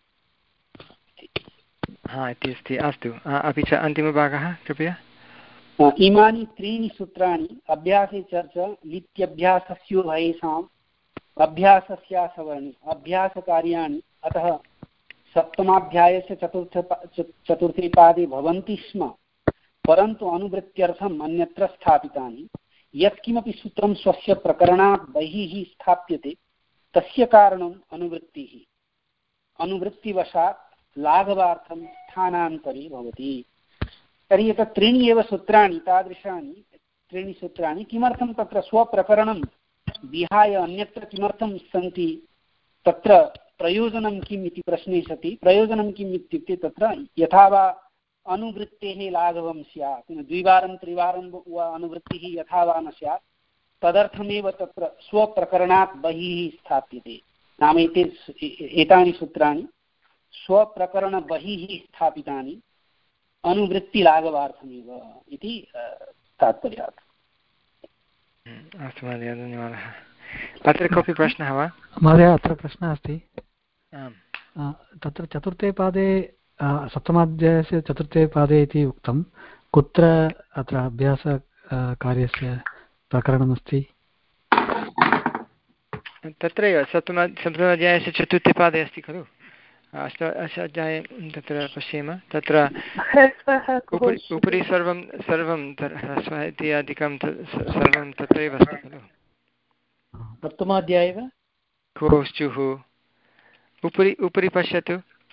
हा इति अस्ति। अस्तु, अपि च अन्तिमभागः कृपया। इमानि त्रीणि सूत्राणि अभ्यासे चर्च लित्यभ्यासस्योभयेषाम् अभ्यासस्यासवर्णे अभ्यासकार्याणि अतः सप्तमाध्यायस्य चतुर्थ चतुर्थे पादे भवन्ति स्म, परन्तु अनुवृत्त्यर्थम् अन्यत्र स्थापितानि। यत्किमपि सूत्रं स्वस्य प्रकरणात् बहिः स्थाप्यते तस्य कारणम् अनुवृत्तिः, अनुवृत्तिवशात् लाघवार्थं स्थानान्तरे भवति। तर्हि एतत् त्रीणि एव सूत्राणि, तादृशानि त्रीणि सूत्राणि किमर्थं तत्र स्वप्रकरणं विहाय अन्यत्र किमर्थं सन्ति, तत्र प्रयोजनं किम् इति प्रश्ने सति प्रयोजनं किम् इत्युक्ते तत्र यथा वा अनुवृत्तेः लाघवं स्यात्, द्विवारं त्रिवारं वा अनुवृत्तिः यथा वा न स्यात् तदर्थमेव तत्र स्वप्रकरणात् बहिः स्थाप्यते। नाम एते एतानि सूत्राणि स्वप्रकरणबहिः स्थापितानि अनुवृत्तिलाघवार्थमेव इति तात्पर्यात्। अस्तु महोदय, धन्यवादः। अत्र कोऽपि प्रश्नः वा? महोदय, अत्र प्रश्नः अस्ति। तत्र चतुर्थे पादे सप्तमाध्यायस्य चतुर्थे पादे इति उक्तं, कुत्र अत्र अभ्यासकार्यस्य प्रकरणमस्ति? तत्रैव सप्तम सप्तमाध्यायस्य चतुर्थे पादे अस्ति खलु। अष्ट अष्टाध्याये तत्र पश्येम, तत्र उपरि उपरि सर्वं सर्वं ह्रस्वः इत्यादिकं सर्वं तत्रैव अस्ति खलु। सप्तमाध्याये वा कोश्चुः उपरि उपरि पश्यतु,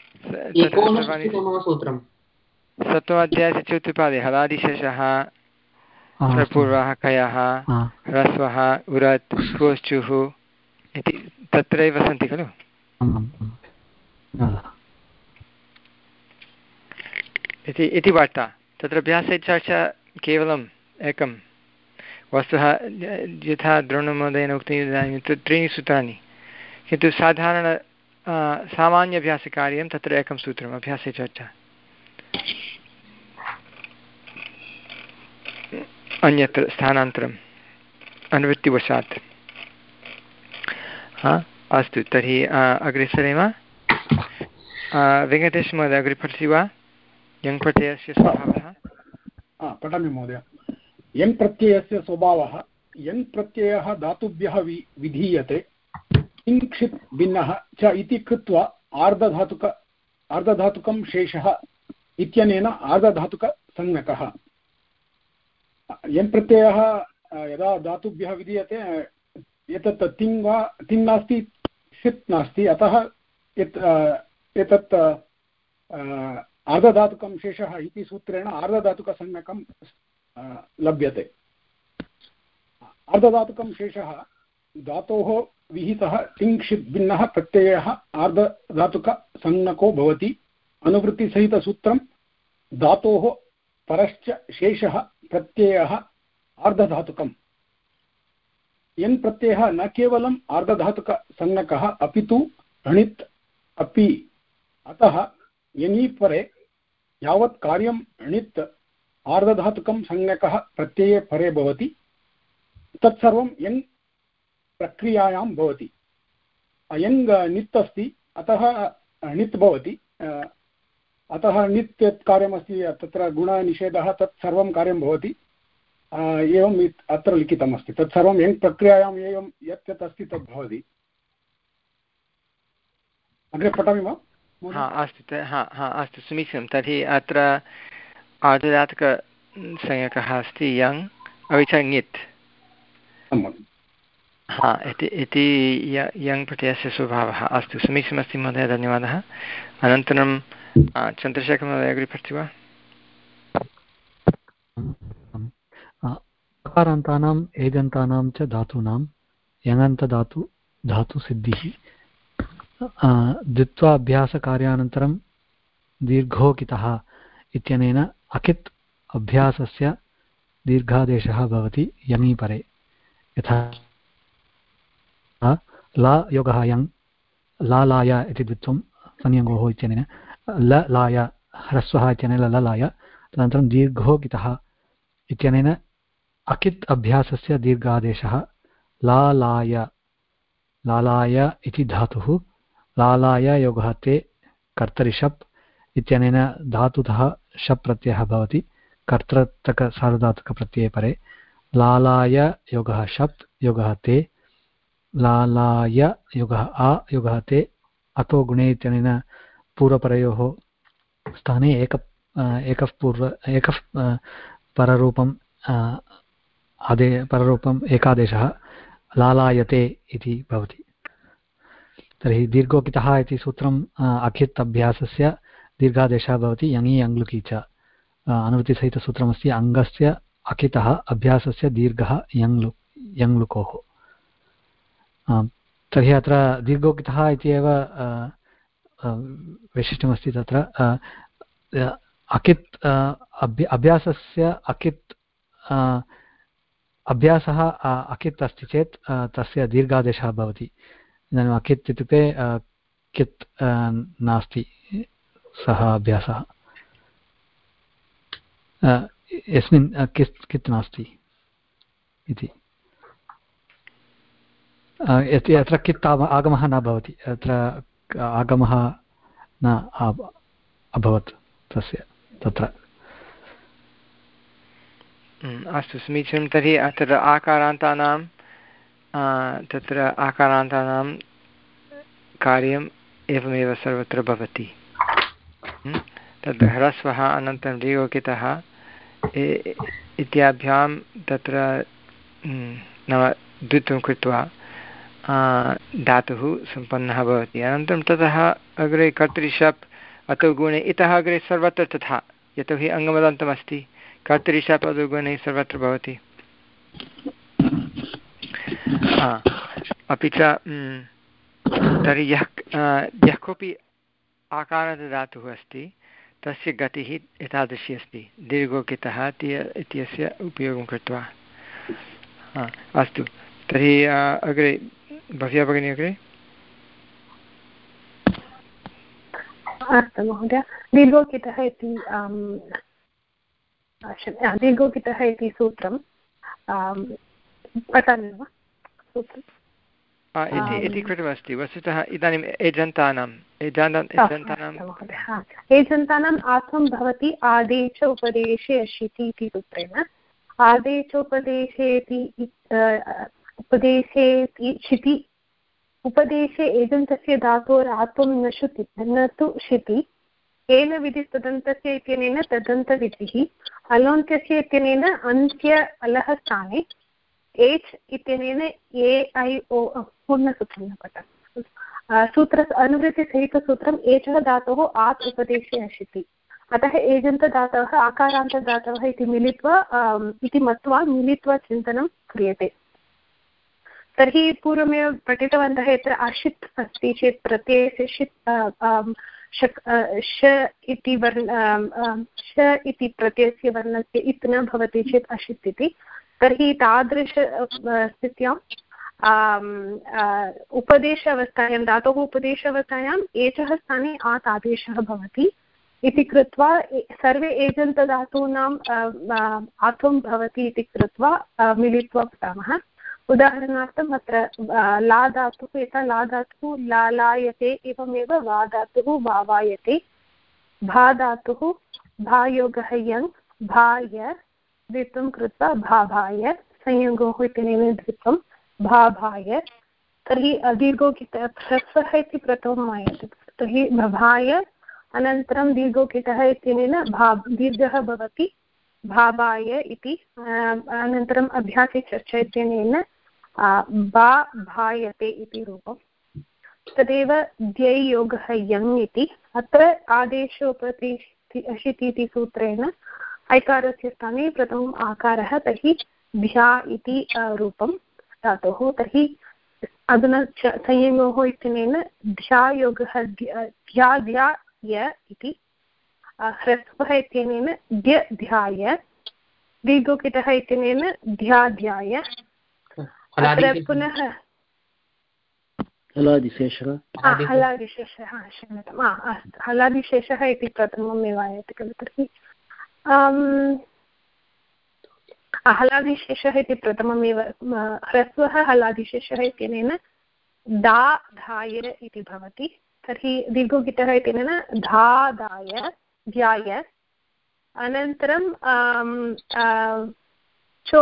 सप्तमाध्यायस्य चतुर्थपादे हलादिशेषः पूर्वः कयः ह्रस्वः उरत् कोश्चुः इति तत्रैव सन्ति खलु। इति इति वार्ता। तत्र अभ्यासे चर्चा केवलम् एकं वस्तुः, यथा द्रोणमहोदयेन उक्तं इदानीं त्रीणि सूत्राणि, किन्तु साधारण सामान्यभ्यासकार्यं तत्र एकं सूत्रम् अभ्यासे चर्चा। अन्यत्र स्थानान्तरम् अनुवृत्तिवशात्। हा अस्तु, तर्हि अग्रे सरेम। वेङ्कटेशमहोदय अग्रे पठति वा? यङ् प्रत्ययस्य स्वभावः। पठामि महोदय। यङ् प्रत्ययस्य स्वभावः, यङ् प्रत्ययः धातुभ्यः वि विधीयते किञ्चित् भिन्नः च इति कृत्वा आर्धधातुक आर्धधातुकं शेषः इत्यनेन आर्धधातुकसंज्ञकः। यङ् प्रत्ययः यदा धातुभ्यः विधीयते एतत् तिङ् वा तिङ् नास्ति, सित् नास्ति, अतः एतत् आर्धधातुकं शेषः इति सूत्रेण आर्धधातुकसंज्ञकं लभ्यते। आर्धधातुकं शेषः धातोः विहितः तिङ्क्षित् भिन्नः प्रत्ययः आर्धधातुकसंज्ञको भवति। अनुवृत्तिसहितसूत्रं धातोः परश्च शेषः प्रत्ययः आर्धधातुकम्। यन् प्रत्ययः न केवलम् आर्धधातुकसंज्ञकः अपितु णित् अपि। अतः यनि परे यावत् कार्यं णित् आर्धधातुकं संज्ञकः प्रत्यये परे भवति तत्सर्वं यन् प्रक्रियायां भवति। यन् णित् अस्ति अतः णित् भवति, अतः णित् यत् कार्यमस्ति तत्र गुणनिषेधः तत् सर्वं कार्यं भवति। एवम् अत्र लिखितमस्ति, तत्सर्वं यङ् प्रक्रियायाम् एवं यत् यत् अस्ति तद् भवति। अग्रे पठामि वा? हा अस्तु, हा हा अस्तु, समीचीनं। तर्हि अत्र आर्धधातुकसंज्ञकः अस्ति यङ्, अपि च ङित्। हा इति इति यङ् प्रत्ययस्य स्वभावः। अस्तु, समीचीनमस्ति महोदय, धन्यवादः। अनन्तरं चन्द्रशेखरमहोदय अग्रे पठति वा? अकारान्तानाम् एजन्तानां च धातूनां यङन्तधातु धातुसिद्धिः द्वित्वाभ्यासकार्यानन्तरं दीर्घोकितः इत्यनेन अकित् अभ्यासस्य दीर्घादेशः भवति यङि परे। यथा ला योगः यङ् ला लाय इति द्वित्वं संयङ्गोः इत्यनेन ल लाय ह्रस्वः इत्यनेन ललाय, तदनन्तरं दीर्घोकितः इत्यनेन अकित् अभ्यासस्य दीर्घादेशः लालाय लालाय इति धातुः लालाय योगः ते कर्तरि शप् इत्यनेन धातुतः शप् प्रत्ययः भवति कर्तृत्तकसार्वधातुकप्रत्यये परे। लालाय योगः शप् योगः ते लालाय योगः आ योगः ते अतो गुणे इत्यनेन पूर्वपरयोः स्थाने एक एकः पूर्व एकः पररूपम् आदे पररूपम् एकादेशः लालायते इति भवति। तर्हि दीर्घोकितः इति सूत्रम् अकित् अभ्यासस्य दीर्घादेशः भवति यङि यङ्लुकि च। अनुवृत्तिसहितसूत्रमस्ति अङ्गस्य अकितः अभ्यासस्य दीर्घः यङ्लु यङ्लुकोः। तर्हि अत्र दीर्घोकितः इति एव वैशिष्ट्यमस्ति। तत्र अकित् अभ्यासस्य अकित् अभ्यासः अकित् अस्ति चेत् तस्य दीर्घादेशः भवति। इदानीम् अकित् इत्युक्ते कित् नास्ति सः अभ्यासः, यस्मिन् कित् कित् नास्ति इति। अत्र कित् आगमः न भवति, अत्र आगमः न अभवत् तस्य तत्र। अस्तु, समीचीनं। तर्हि अत्र आकारान्तानां तत्र आकारान्तानां कार्यम् एवमेव सर्वत्र भवति। तद् ह्रस्वः अनन्तरं दीर्घोकितः इत्याभ्यां तत्र नाम द्वित्वं कृत्वा धातुः सम्पन्नः भवति। अनन्तरं ततः अग्रे कर्तरिशप् अतो गुणे इतः अग्रे सर्वत्र तथा, यतोहि अङ्गमदन्तमस्ति। कर्तरिशप् अतो गुणे सर्वत्र भवति। अपि च तर्हि यः यः कोऽपि आकारधातुः अस्ति तस्य गतिः एतादृशी अस्ति, दीर्घोकितः इत्यस्य उपयोगं कृत्वा। अस्तु, तर्हि अग्रे भव्या भगिनी अग्रे। अस्तु महोदय, दीर्घोकितः इति दीर्घोकितः इति सूत्रं पठामि वा? सूत्रम् इति कृतमस्ति वस्तुतः। इदानीम् एजन्तानाम् एजन्तानाम् एजन्तानाम् आत्वं भवति आदेश उपदेशे अशिति इति सूत्रेण। आदेशोपदेशे इति उपदेशे शिति उपदेशे एजन्तस्य धातोः आत्वं न शुति न तु शिति। येन विधिस्तदन्तस्य इत्यनेन तदन्तविधिः। अलोन्त्यस्य इत्यनेन अन्त्य अलः स्थाने। एच् इत्यनेन ए ऐ ओ पूर्णसूत्रं न पठामि। सूत्र अनुवृत्तिसहितसूत्रम् एचः धातोः आत् उपदेशे अशिति। अतः एजन्तदातवः आकारान्तदातवः इति मिलित्वा इति मत्वा मिलित्वा चिन्तनं क्रियते। तर्हि पूर्वमेव पठितवन्तः यत्र अशित् अस्ति चेत् प्रत्ययस्य षित् शक् श इति वर्ण श इति प्रत्ययस्य वर्णस्य इत् न भवति चेत् अशित् इति। तर्हि तादृश स्थित्याम् उपदेश अवस्थायां धातोः उपदेश अवस्थायाम् एचः स्थाने आत् आदेशः भवति इति कृत्वा सर्वे एजन्तधातूनाम् आत्वं भवति इति कृत्वा मिलित्वा पठामः। उदाहरणार्थम् अत्र ला धातुः यथा ला धातुः लालायते एवमेव वा धातुः वावायते। भा धातुः भायोगः यङ् भाय द्वित्वं कृत्वा भाभाय संयोगोः इत्यनेन द्वित्वं भाभाय। तर्हि दीर्घोकितः ह्रस्वः इति प्रथमम् आयाति, तर्हि भभाय अनन्तरं दीर्घोकितः इत्यनेन भा दीर्घः भवति भाभाय इति। अनन्तरम् अभ्यासे चर्चा इत्यनेन बा भायते इति रूपम्। तदेव द्यैयोगः यङ् इति। अत्र आदेशोपदेशे अशिति इति सूत्रेण ऐकारस्य स्थाने प्रथमम् आकारः, तर्हि भ्या इति रूपं धातोः। तर्हि अधुना संयोगोः इत्यनेन ध्यायोगः ध्या ध्या य इति ह्रस्वः इत्यनेन ध्य ध्याय दीर्घोकितः इत्यनेन ध्याध्याय अत्र पुनः हलादिशेषः हलादिशेषः क्षम्यताम् अस्तु हलादिशेषः इति प्रथममेव आयाति खलु तर्हि हलादिशेषः इति प्रथममेव ह्रस्वः हलादिशेषः इत्यनेन दा धाय इति भवति तर्हि दीर्घोकितः इत्यनेन धादाय ध्याय अनन्तरं चो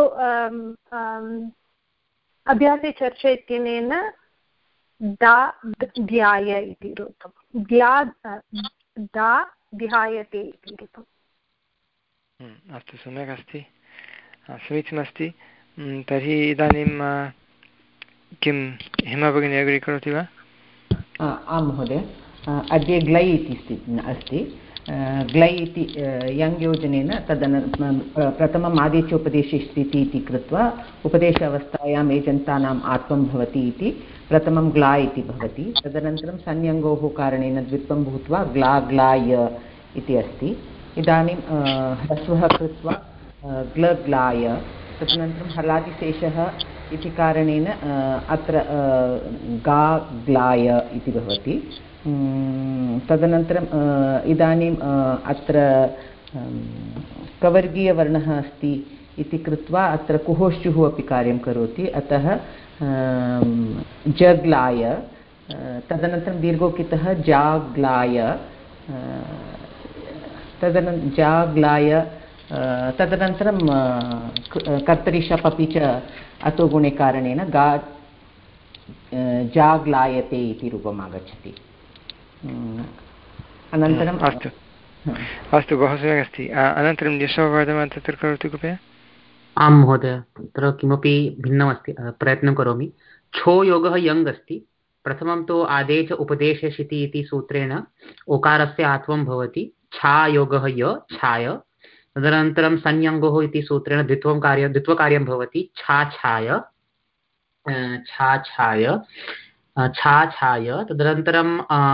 अभ्यासे चर्चा इत्यनेन दा ध्याय इति रूपं द्या दा ध्यायते इति रूपम् अस्तु सम्यक् अस्ति समीचीनमस्ति तर्हि इदानीं किं हेमा भगिनी अग्रीकरोति वा आं महोदय अद्य ग्लै इति अस्ति ग्लै इति यङ् योजनेन तदन प्रथमम् आदेशोपदेशे स्थितिः इति कृत्वा उपदेश अवस्थायाम् एजन्तानाम् आत्वं भवति इति प्रथमं ग्ला इति भवति तदनन्तरं संयङ्गोः कारणेन द्वित्वं भूत्वा ग्ला ग्लाय इति अस्ति इदानीं ह्रस्वः कृत्वा ग्ल ग्लाय तदनन्तरं हलादिशेषः इति कारणेन अत्र गा ग्लाय इति भवति तदनन्तरम् इदानीम् अत्र कवर्गीयवर्णः अस्ति इति कृत्वा अत्र कुहोश्चुः अपि कार्यं करोति अतः जग्लाय तदनन्तरं दीर्घोकितः जाग्लाय तदनन्तरं जाग्लाय तदनन्तरं कर्तरि शप् अपि च अतोगुणे कारणेन गा जाग्लायते इति रूपम् आगच्छति अनन्तरम् अस्तु अस्तु बहु सम्यक् अस्ति अनन्तरं यशोवर्धमान् तत्र करोतु कृपया आं महोदय तत्र किमपि भिन्नमस्ति प्रयत्नं करोमि छो योगः यङ् अस्ति प्रथमं तु आदेश उपदेशे शिति इति सूत्रेण ओकारस्य आत्वं भवति छा योगः य छाय तदनन्तरं संयङ्गोः इति सूत्रेण द्वित्वं कार्यं द्वित्वकार्यं भवति छा छाय छा छाय छा छाय तदनन्तरं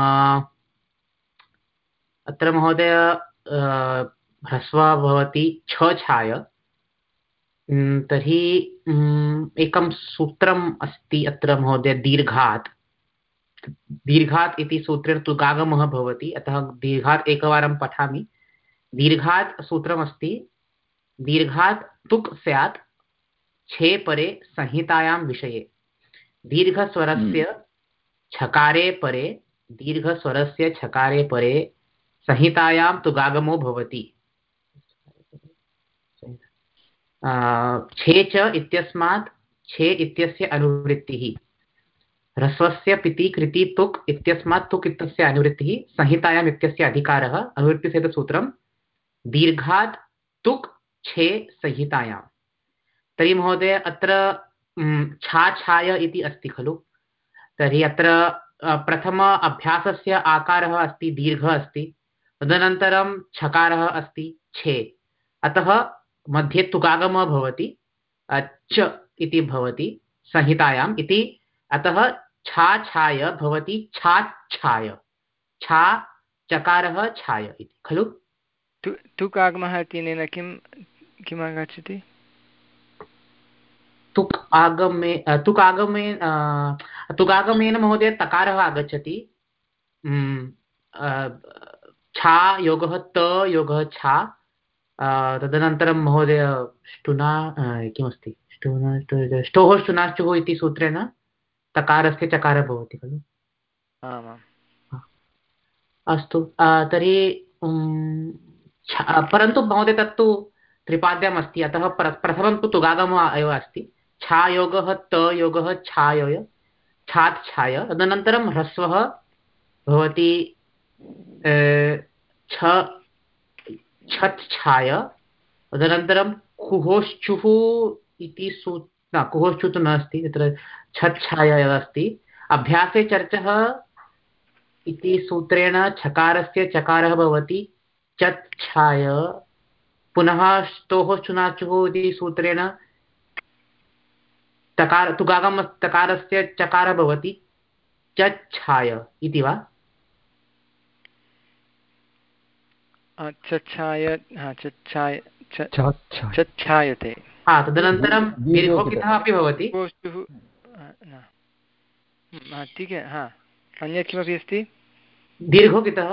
अत्र महोदय ह्रस्वः भवति छ छाय तर्हि एकं सूत्रम् अस्ति अत्र महोदय दीर्घात् दीर्घात् इति सूत्रेण तुगागमः भवति अतः दीर्घात् एकवारं पठामि दीर्घात् सूत्रमस्ति दीर्घात् तुक् स्यात् छे परे संहितायां विषये दीर्घस्वरस्य छकारे परे दीर्घस्वरस्य छकारे परे संहितायां तुगागमो भवति छे च इत्यस्मात् छे इत्यस्य अनुवृत्तिः ह्रस्वस्य पिति कृति तुक् इत्यस्मात् तुक् इत्यस्य अनुवृत्तिः संहितायाम् इत्यस्य अधिकारः अनुवृत्तिसेतुसूत्रं दीर्घात् तुक् छे संहितायां तर्हि महोदय अत्र छा छाय इति अस्ति खलु तर्हि अत्र प्रथम अभ्यासस्य आकारः अस्ति दीर्घः अस्ति तदनन्तरं छकारः अस्ति छे अतः मध्ये तुगागमः भवति च इति भवति संहितायाम् इति अतः छा छाय भवति छा छाय छा चकारः छाय इति खलु तुक् आगमः इत्यनेन किं किम् आगच्छति तुक् आगमे तुक् आगमे तुगागमेन महोदय तकारः आगच्छति छा योगः त योगः छा तदनन्तरं महोदय ष्टुना किमस्ति ष्टुना ष्टोः ष्टुनाश्चुः इति सूत्रेण तकारस्य चकारः भवति खलु आमाम् अस्तु तर्हि परन्तु महोदय तत्तु त्रिपाद्यम् अस्ति अतः प्रथमं तु तुगागमः एव अस्ति छा योगः त योगः छाय छात् छाय तदनन्तरं ह्रस्वः भवति छ छत् छाय तदनन्तरं कुहोश्चुः इति सू न कुहोश्चुः तु नास्ति तत्र छत् छाय एव अस्ति अभ्यासे चर्चः इति सूत्रेण छकारस्य चकारः भवति चत् छाय पुनः स्तोः चुनाचुः इति सूत्रेण तकार तुगागम तकारस्य चकारः भवति चच्छाय इति वा? चच्छायते। हा, तदनन्तरं दीर्घोकितः अपि भवति। ठीक है। हा, अन्यत् किमपि अस्ति? दीर्घोकितः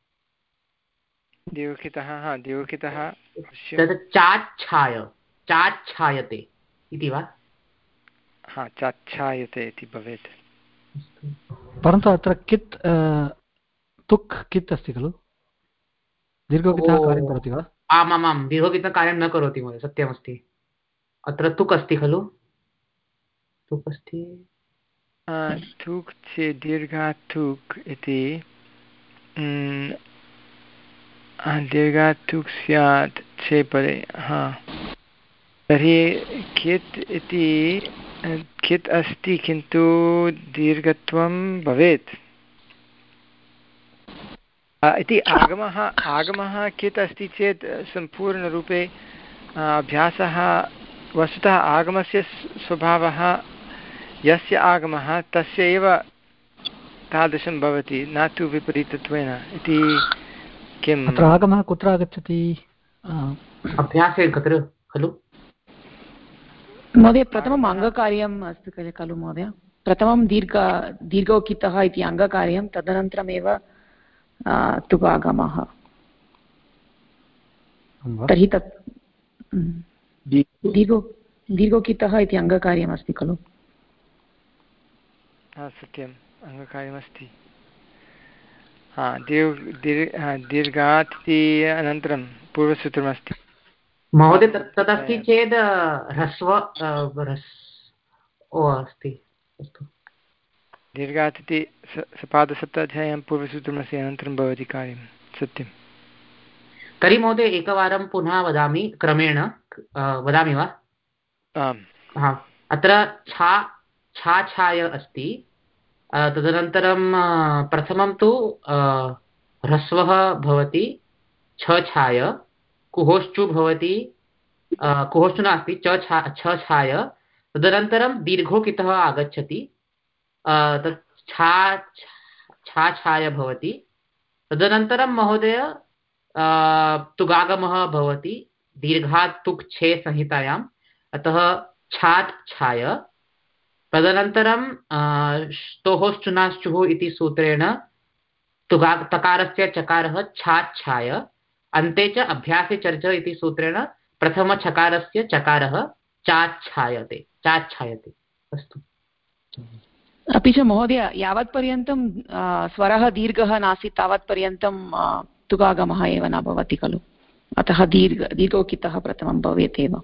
दीर्घितः हा दीर्घितः चाच्छाय चाच्छायते इति वा? हा, चाच्छायते इति भवेत्। परन्तु अत्र कित् तुक् कित् अस्ति खलु? दीर्घोकितः कार्यं करोति वा? आमामां, दीर्घोकितः कार्यं न करोति महोदय, सत्यमस्ति। अत्र तुक् अस्ति खलु? तुक् अस्ति, तुक् चेत् दीर्घात् तुक् इति दीर्घात् तुक् स्यात् चेपरे। हा, तर्हि कित् इति कित् अस्ति किन्तु दीर्घत्वं भवेत् इति आगमः आगमः कित् अस्ति चेत् सम्पूर्णरूपे अभ्यासः वस्तुतः आगमस्य स्वभावः यस्य आगमः तस्य एव तादृशं भवति, न तु विपरीतत्वेन इति। किम् अत्र आगमः कुत्र आगच्छति? अभ्यासे खलु खलु महोदय? प्रथमम् अङ्गकार्यम् अस्ति खलु महोदय? प्रथमं दीर्घ दीर्घोकितः इति अङ्गकार्यं, तदनन्तरमेव तुगागमः। तर्हि तत् दीर्घो दीर्घोकितः इति अङ्गकार्यमस्ति खलु? सत्यम्, अङ्गकार्यमस्ति। हा, दीर्घात् इति अनन्तरं पूर्वसूत्रमस्ति महोदय। तदस्ति चेत् ह्रस्व ओ अस्ति। दीर्घात् इति सपादसप्ताध्याय्यां पूर्वसूत्रमस्ति, अनन्तरं भवति कार्यं। सत्यं। तर्हि महोदय एकवारं पुनः वदामि, क्रमेण वदामि वा? आम्। हा, अत्र छा छा छाय अस्ति, तदनन्तरं प्रथमं तु ह्रस्वः भवति छ छाय, कुहोश्चु भवति, कुहोश्चु नास्ति, च छा छ छाय, तदनन्तरं दीर्घोकितः आगच्छति, तत् छा छा छाय भवति, तदनन्तरं महोदय तुगागमः भवति दीर्घात् तुक् छे संहितायाम्, अतः छात् छाय, तदनन्तरं स्तोहोश्चुनाश्चुः इति सूत्रेण तुगा तकारस्य चकारः छात् छाय, अन्ते च अभ्यासे चर्च इति सूत्रेण प्रथमछकारस्य चकारः चाच्छायते चाच्छायते। अस्तु। अपि च महोदय, यावत्पर्यन्तं स्वरः दीर्घः नासीत् तावत्पर्यन्तं तुगागमः एव न भवति खलु? अतः दीर्घ दीर्घोकितः प्रथमं भवेत् एव।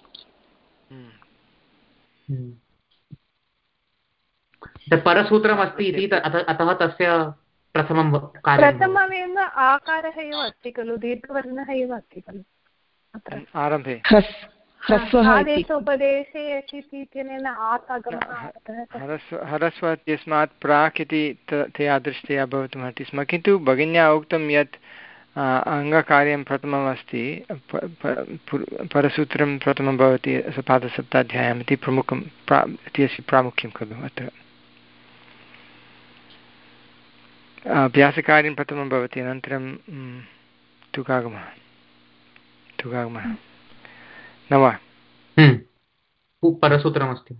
परसूत्रमस्ति इति अतः तस्य प्रथमं प्रथममेव आकारः एव अस्ति खलु, दीर्घवर्णः एव अस्ति खलु अत्र आरम्भे। आदेशोपदेशे इत्यनेन ह्रस्व इत्यस्मात् प्राक् इति तया दृष्ट्या भवितुमर्हति स्म, किन्तु भगिन्या उक्तं यत् अङ्गकार्यं प्रथमम् अस्ति, परसूत्रं प्रथमं भवति सपादसप्ताध्यायम् इति प्रमुखं प्रा इत्यस्य प्रामुख्यं खलु। अत्र अभ्यासकार्यं प्रथमं भवति, अनन्तरं तुगागमः तुगागमः न वा? परसूत्रमस्ति।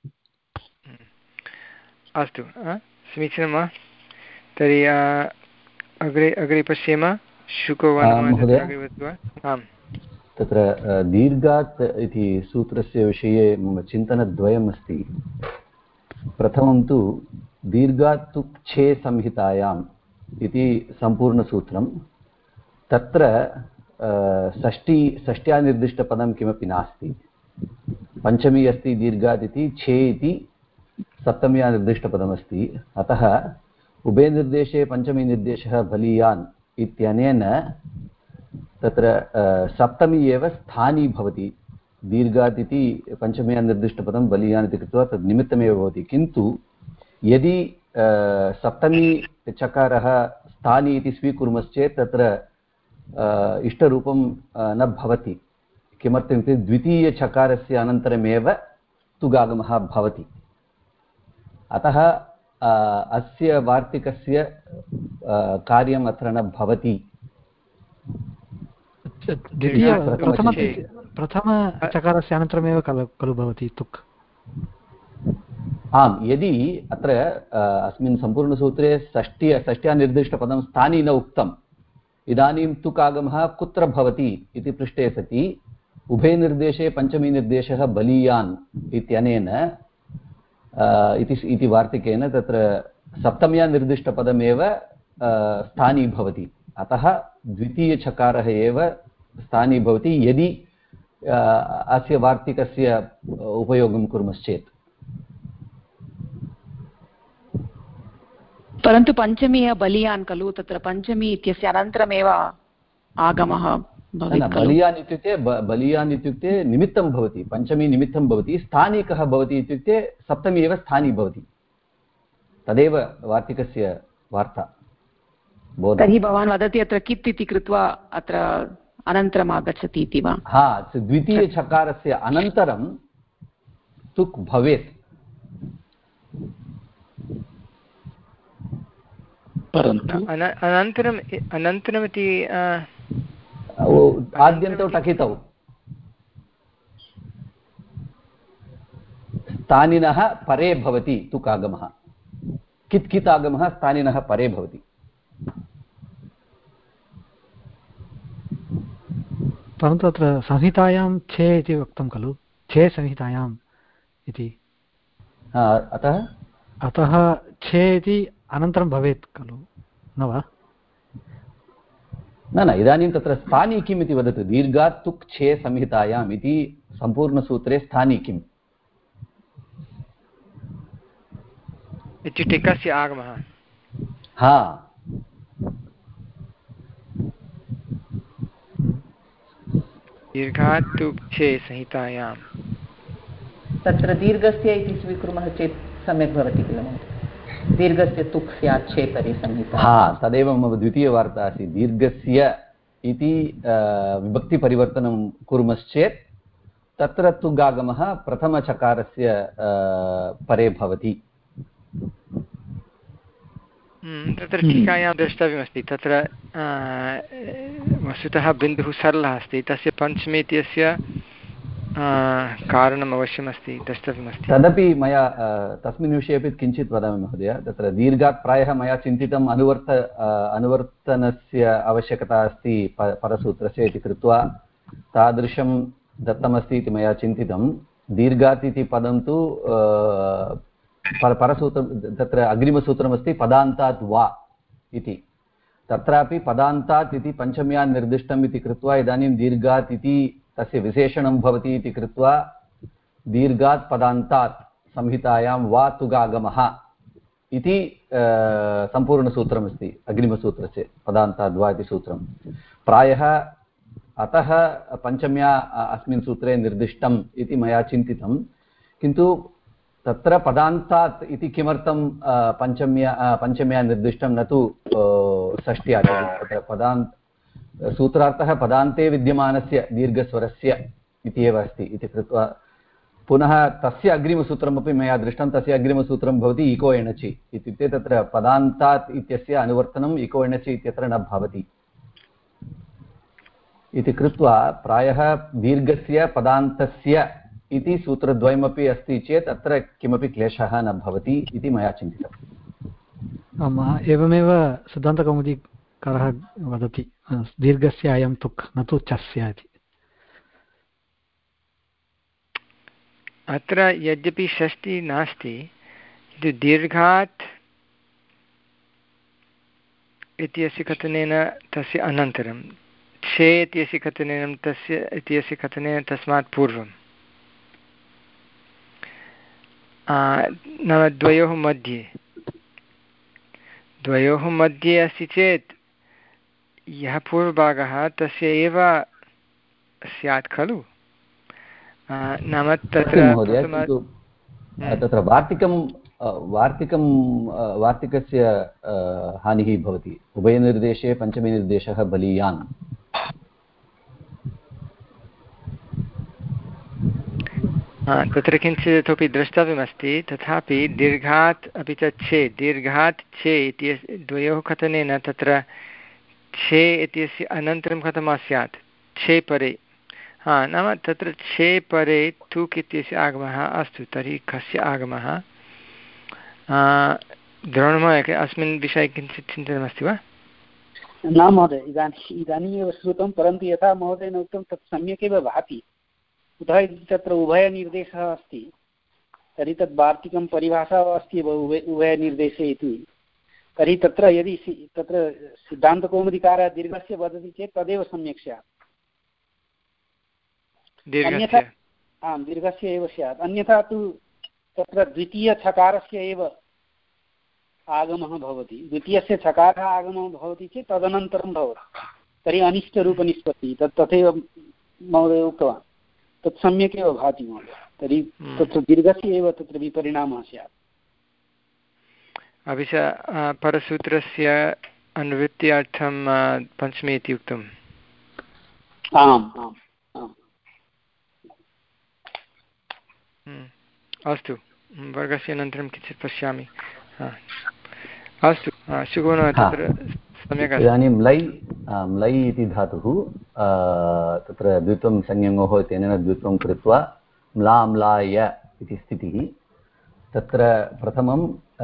अस्तु, समीचीनं वा? तर्हि अग्रे अग्रे पश्येम। शुको वा आम्। तत्र दीर्घात् इति सूत्रस्य विषये मम चिन्तनद्वयम् अस्ति। प्रथमं तु दीर्घात् तुक् छे संहितायाम् इति सम्पूर्णसूत्रं, तत्र षष्ठी षष्ट्या निर्दिष्टपदं किमपि नास्ति। पञ्चमी अस्ति दीर्घात् इति, छे इति सप्तम्या निर्दिष्टपदमस्ति, अतः उभे निर्देशे पञ्चमी निर्देशः बलीयान् इत्यनेन तत्र सप्तमी एव स्थानी भवति। दीर्घात् इति पञ्चम्या निर्दिष्टपदं बलीयान् इति कृत्वा तद् निमित्तमेव भवति, किन्तु यदि सप्तमी चकारः स्थानी इति स्वीकुर्मश्चेत् तत्र इष्टरूपं न भवति। किमर्थमित्युक्ते द्वितीयचकारस्य अनन्तरमेव तुगागमः भवति। अतः अस्य वार्तिकस्य कार्यम् अत्र न भवति। प्रथमचकारस्य अनन्तरमेव खलु खलु भवति तुक्। आम्, यदि अत्र अस्मिन् सम्पूर्णसूत्रे षष्टि षष्ट्या निर्दिष्टपदं स्थानी न उक्तम्, इदानीं तुक् आगमः कुत्र भवति इति पृष्टे सति उभयनिर्देशे पञ्चमीनिर्देशः बलीयान् इत्यनेन इति वार्तिकेन तत्र सप्तम्या निर्दिष्टपदमेव स्थानी भवति। अतः द्वितीयचकारः एव स्थानी भवति यदि अस्य वार्तिकस्य उपयोगं कुर्मश्चेत्। परन्तु पञ्चमी बलीयान् खलु, तत्र पञ्चमी इत्यस्य अनन्तरमेव आगमः भवेत् खलु। बलीयान् इत्युक्ते बलीयान् इत्युक्ते निमित्तं भवति, पञ्चमी निमित्तं भवति। स्थानी कः भवति इत्युक्ते सप्तमी एव स्थानी भवति, तदेव वार्तिकस्य वार्ता। तर्हि भवान् वदति अत्र कित् इति कृत्वा अत्र अनन्तरम् आगच्छति इति वा? हा, द्वितीयचकारस्य अनन्तरं तुक् भवेत्। परन्तु अनन्तरम् अनन्तरमिति आद्यन्तौ टकितौ स्थानिनः परे भवति तुक् आगमः। कित् कित् आगमः स्थानिनः परे भवति। परन्तु अत्र संहितायां छे इति उक्तं खलु, छे संहितायाम् इति। अतः अतः छे इति अनन्तरं भवेत् खलु, न वा? न न, इदानीं तत्र स्थानी किम् इति वदतु। दीर्घात् तुक् छे संहितायाम् इति सम्पूर्णसूत्रे स्थानी किम् इत्युक्ते कस्य आगमः? हा, दीर्घात् तुक् छे संहितायां। तत्र दीर्घस्य इति स्वीकुर्मः चेत् सम्यक् भवति किल महोदय? दीर्घस्य तुक् स्यात् चेत् संहिता। हा, तदेव मम द्वितीयवार्ता आसीत्। दीर्घस्य इति विभक्तिपरिवर्तनं कुर्मश्चेत् तत्र तुगागमः प्रथमचकारस्य परे भवति। तत्र टीकायां द्रष्टव्यमस्ति। तत्र वस्तुतः बिन्दुः सरलः अस्ति, तस्य पञ्चमी इत्यस्य कारणम् अवश्यमस्ति, द्रष्टव्यमस्ति। तदपि मया तस्मिन् विषये अपि किञ्चित् वदामि महोदय। तत्र दीर्घात् प्रायः मया चिन्तितम् अनुवर्त अनुवर्तनस्य आवश्यकता अस्ति परसूत्रस्य इति कृत्वा तादृशं दत्तमस्ति इति मया चिन्तितं। दीर्घात् इति पदं तु परसूत्रं, तत्र अग्रिमसूत्रमस्ति पदान्तात् वा इति। तत्रापि पदान्तात् इति पञ्चम्या निर्दिष्टम् इति कृत्वा इदानीं दीर्घात् इति तस्य विशेषणं भवति इति कृत्वा दीर्घात् पदान्तात् संहितायां वा तुगागमः इति सम्पूर्णसूत्रमस्ति अग्रिमसूत्रस्य पदान्ताद् वा इति सूत्रं। प्रायः अतः पञ्चम्या अस्मिन् सूत्रे निर्दिष्टम् इति मया चिन्तितं। किन्तु तत्र पदान्तात् इति किमर्थं पञ्चम्या पञ्चम्या निर्दिष्टं, न तु षष्ट्या? तत्र पदान्त सूत्रार्थः पदान्ते विद्यमानस्य दीर्घस्वरस्य इति एव अस्ति इति कृत्वा पुनः तस्य अग्रिमसूत्रमपि मया दृष्टं। तस्य अग्रिमसूत्रं भवति इको एणचि, इत्युक्ते तत्र पदान्तात् इत्यस्य अनुवर्तनम् इको एणचि इत्यत्र न भवति इति कृत्वा प्रायः दीर्घस्य पदान्तस्य इति सूत्रद्वयमपि अस्ति चेत् अत्र किमपि क्लेशः न भवति इति मया चिन्तितम्। आम्, एवमेव सिद्धान्तकौमुदीकारः वदति, दीर्घस्य अयं तुक् न तु चस्य इति। अत्र यद्यपि षष्ठी नास्ति, किन्तु दीर्घात् इत्यस्य कथनेन तस्य अनन्तरं, छे इत्यस्य कथनेन तस्य इत्यस्य कथनेन तस्मात् पूर्वं, नाम द्वयोः मध्ये द्वयोः मध्ये अस्ति चेत् यः पूर्वभागः तस्य एव स्यात् खलु। नाम तत्र तत्र वार्तिकं वार्तिकं वार्तिकस्य हानिः भवति। उभयनिर्देशे पञ्चमीनिर्देशः बलीयान्। तत्र किञ्चित् इतोपि द्रष्टव्यमस्ति तथापि दीर्घात् अपि च छे दीर्घात् छे इति द्वयोः कथनेन तत्र छे इत्यस्य अनन्तरं कथं स्यात् छे परे हा नाम तत्र छे परे तुक् इत्यस्य आगमः अस्तु तर्हि कस्य आगमः द्रोणमहोदय अस्मिन् विषये किञ्चित् चिन्तनमस्ति वा न महोदय इदानीम् इदानीमेव श्रुतं परन्तु यथा महोदयेन उक्तं तत् सम्यक् एव भाति कुतः इति तत्र उभयनिर्देशः अस्ति तर्हि तद् वार्तिकं परिभाषा अस्ति एव उभय उभयनिर्देशे इति तर्हि तत्र यदि तत्र सिद्धान्तकौमुदीकारः दीर्घस्य वदति चेत् तदेव सम्यक् स्यात् अन्यथा आं दीर्घस्य एव स्यात् अन्यथा तु तत्र द्वितीयछकारस्य एव आगमः भवति द्वितीयस्य छकारः आगमः भवति चेत् तदनन्तरं भवति तर्हि अनिष्टरूपनिष्पत्तिः तत् तथैव महोदय उक्तवान् तत् सम्यक् एव भाति महोदय तर्हि तत्र दीर्घस्य एव तत्र विपरिणामः स्यात् अपि च परसूत्रस्य अनुवृत्त्यर्थं पञ्चमी इति उक्तम् आम् आम् आम् अस्तु वर्गस्य अनन्तरं किञ्चित् पश्यामि अस्तु शुभो तत्र सम्यक् इदानीं लै लै इति धातुः तत्र द्वित्वं संज्ञोः इत्यनेन द्वित्वं कृत्वा म्ला म्लाय इति स्थितिः तत्र प्रथमं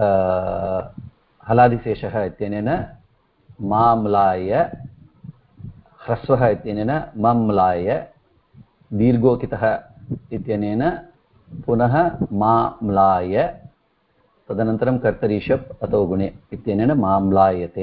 हलादिशेषः इत्यनेन माम्लाय ह्रस्वः इत्यनेन मम्लाय दीर्घोकितः इत्यनेन पुनः माम्लाय तदनन्तरं कर्तरि शप् अतो गुणे इत्यनेन माम्लायते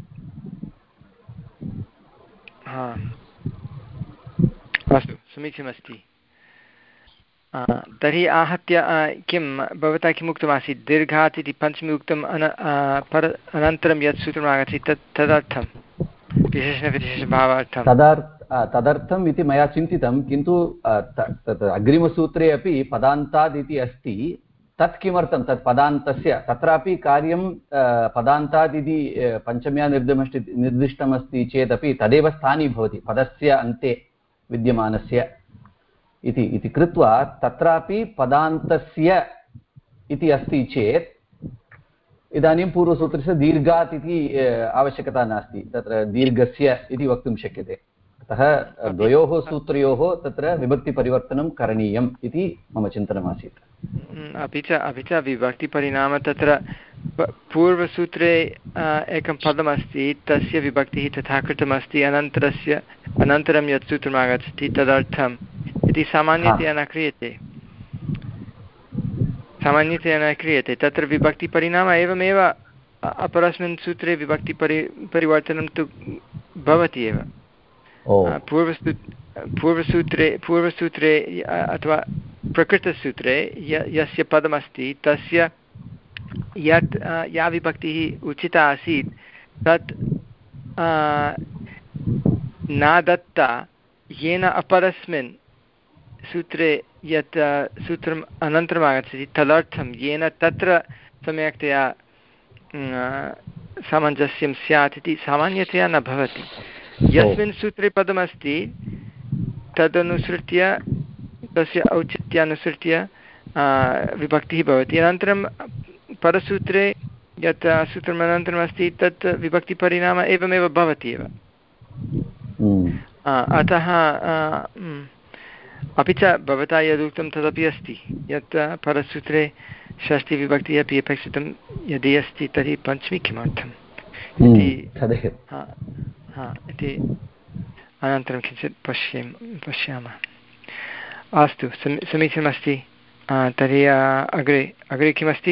अस्तु समीचीनमस्ति तर्हि आहत्य किं भवता किम् उक्तमासीत् दीर्घात् इति पञ्चमी उक्तम् अन पर अनन्तरं यत् सूत्रम् आगच्छति तत् तदर्थं विशेषणविशेषभावार्थं तदर्थ तदर्थम् इति मया चिन्तितं किन्तु तत् अग्रिमसूत्रे अपि पदान्ताद् इति अस्ति तत् किमर्थं तत् पदान्तस्य तत्रापि कार्यं पदान्ताद् इति पञ्चम्या निर्दिष्टमस्ति निर्दिष्टमस्ति चेदपि तदेव स्थानी भवति पदस्य अन्ते विद्यमानस्य इति इति कृत्वा तत्रापि पदान्तस्य इति अस्ति चेत् इदानीं पूर्वसूत्रस्य दीर्घात् इति आवश्यकता नास्ति तत्र दीर्घस्य इति वक्तुं शक्यते अतः द्वयोः सूत्रयोः तत्र विभक्तिपरिवर्तनं करणीयम् इति मम चिन्तनमासीत् अपि च अपि च विभक्तिपरिणामः तत्र पूर्वसूत्रे एकं पदमस्ति तस्य विभक्तिः तथा कृतमस्ति अनन्तरस्य अनन्तरं यत् सूत्रम् आगच्छति तदर्थम् इति सामान्यतया न क्रियते सामान्यतया न क्रियते तत्र विभक्तिपरिणामः एवमेव अपरस्मिन् सूत्रे विभक्तिपरि परिवर्तनं तु भवति एव पूर्वसू पूर्वसूत्रे पूर्वसूत्रे अथवा प्रकृतसूत्रे य यस्य पदमस्ति तस्य यत् या विभक्तिः उचिता आसीत् तत् न दत्ता येन अपरस्मिन् सूत्रे यत् सूत्रम् अनन्तरम् आगच्छति तदर्थं येन तत्र सम्यक्तया सामञ्जस्यं स्यात् इति सामान्यतया न भवति यस्मिन् सूत्रे पदमस्ति तदनुसृत्य तस्य औचित्यानुसृत्य विभक्तिः भवति अनन्तरं परसूत्रे यत् सूत्रम् अनन्तरमस्ति तत् विभक्तिपरिणामः एवमेव भवति एव अतः अपि च भवता यदुक्तं तदपि अस्ति यत् परसूत्रे षष्ठीविभक्तिः अपि अपेक्षितं यदि अस्ति तर्हि पञ्चमी किमर्थम् इति हा इति अनन्तरं किञ्चित् पश्येम पश्यामः अस्तु समी समीचीनमस्ति तर्हि अग्रे अग्रे किमस्ति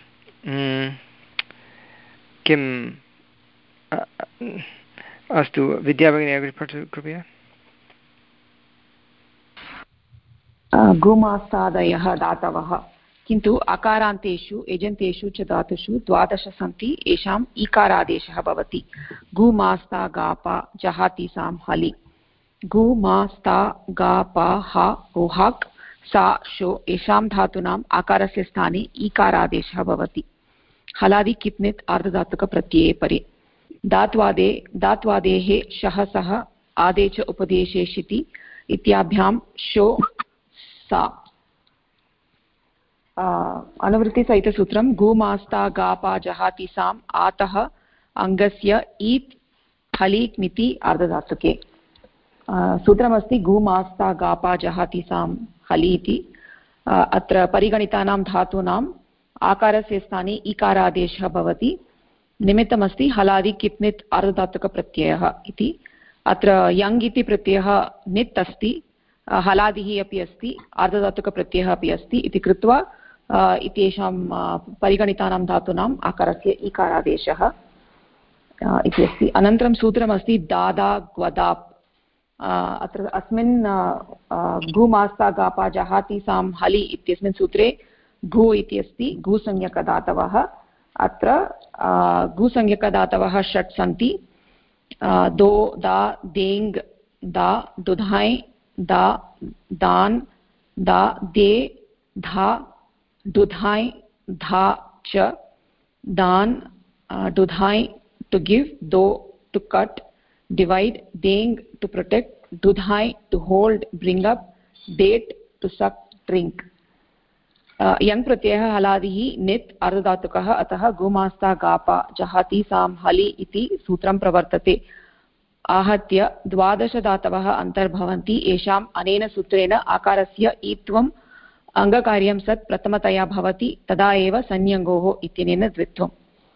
किम् अस्तु विद्याभगिनी अग्रे पठतु कृपया गुमास्तादयः धातवः किन्तु अकारान्तेषु एजन्तेषु च धातुषु द्वादश सन्ति येषाम् ईकारादेशः भवति गुमास्ता गापा जहाति सां हलि गुमास्ता गापा हा ओहाक् सा शो येषां धातूनाम् आकारस्य स्थाने ईकारादेशः भवति हलादि किप्नित् आर्धधातुकप्रत्यये परे धात्वादे धात्वादेः शः सः आदे च उपदेशे शिति इत्याभ्यां शो सा अनुवृत्तिसहितसूत्रं गुमास्ता गापा जहाति साम् आतः अङ्गस्य ईत् हलीत् मिति अर्धधातुके सूत्रमस्ति गुमास्ता गापा जहाति साम् हलि इति। अत्र परिगणितानां धातूनाम् आकारस्य स्थाने इकारादेशः भवति। निमित्तमस्ति हलादि किप्नित् अर्धधातुकप्रत्ययः इति। अत्र यङ् इति प्रत्ययः नित् अस्ति, हलादिः अपि अस्ति, अर्धधातुकप्रत्ययः अपि अस्ति इति कृत्वा इत्येषां परिगणितानां धातूनाम् आकारस्य इकारादेशः इति अस्ति। अनन्तरं सूत्रमस्ति दादा ग्वदाप्। अत्र अस्मिन् घुमास्ता गापा जहाति साम् हलि इत्यस्मिन् सूत्रे घु इति अस्ति, घुसंज्ञकदातवः। अत्र घुसंज्ञकदातवः षट् सन्ति, दो दा देङ् दा दुधाय् दा दान् दा दे धा दुधाय् धा च दान् दुधाय् to give, do to cut, divide, deng to protect, dudhai to hold, bring up, date to suck, drink. यङ् प्रत्ययः हलादिः नित् अर्धधातुकः, अतः गुमास्ता गापा जहाति साम् हलि इति सूत्रं प्रवर्तते। आहत्य द्वादशधातवः अन्तर्भवन्ति। येषाम् अनेन सूत्रेण आकारस्य ईत्वम् अङ्गकार्यं सत् प्रथमतया भवति, तदा एव संयङ्गोः इत्यनेन द्वित्वम्।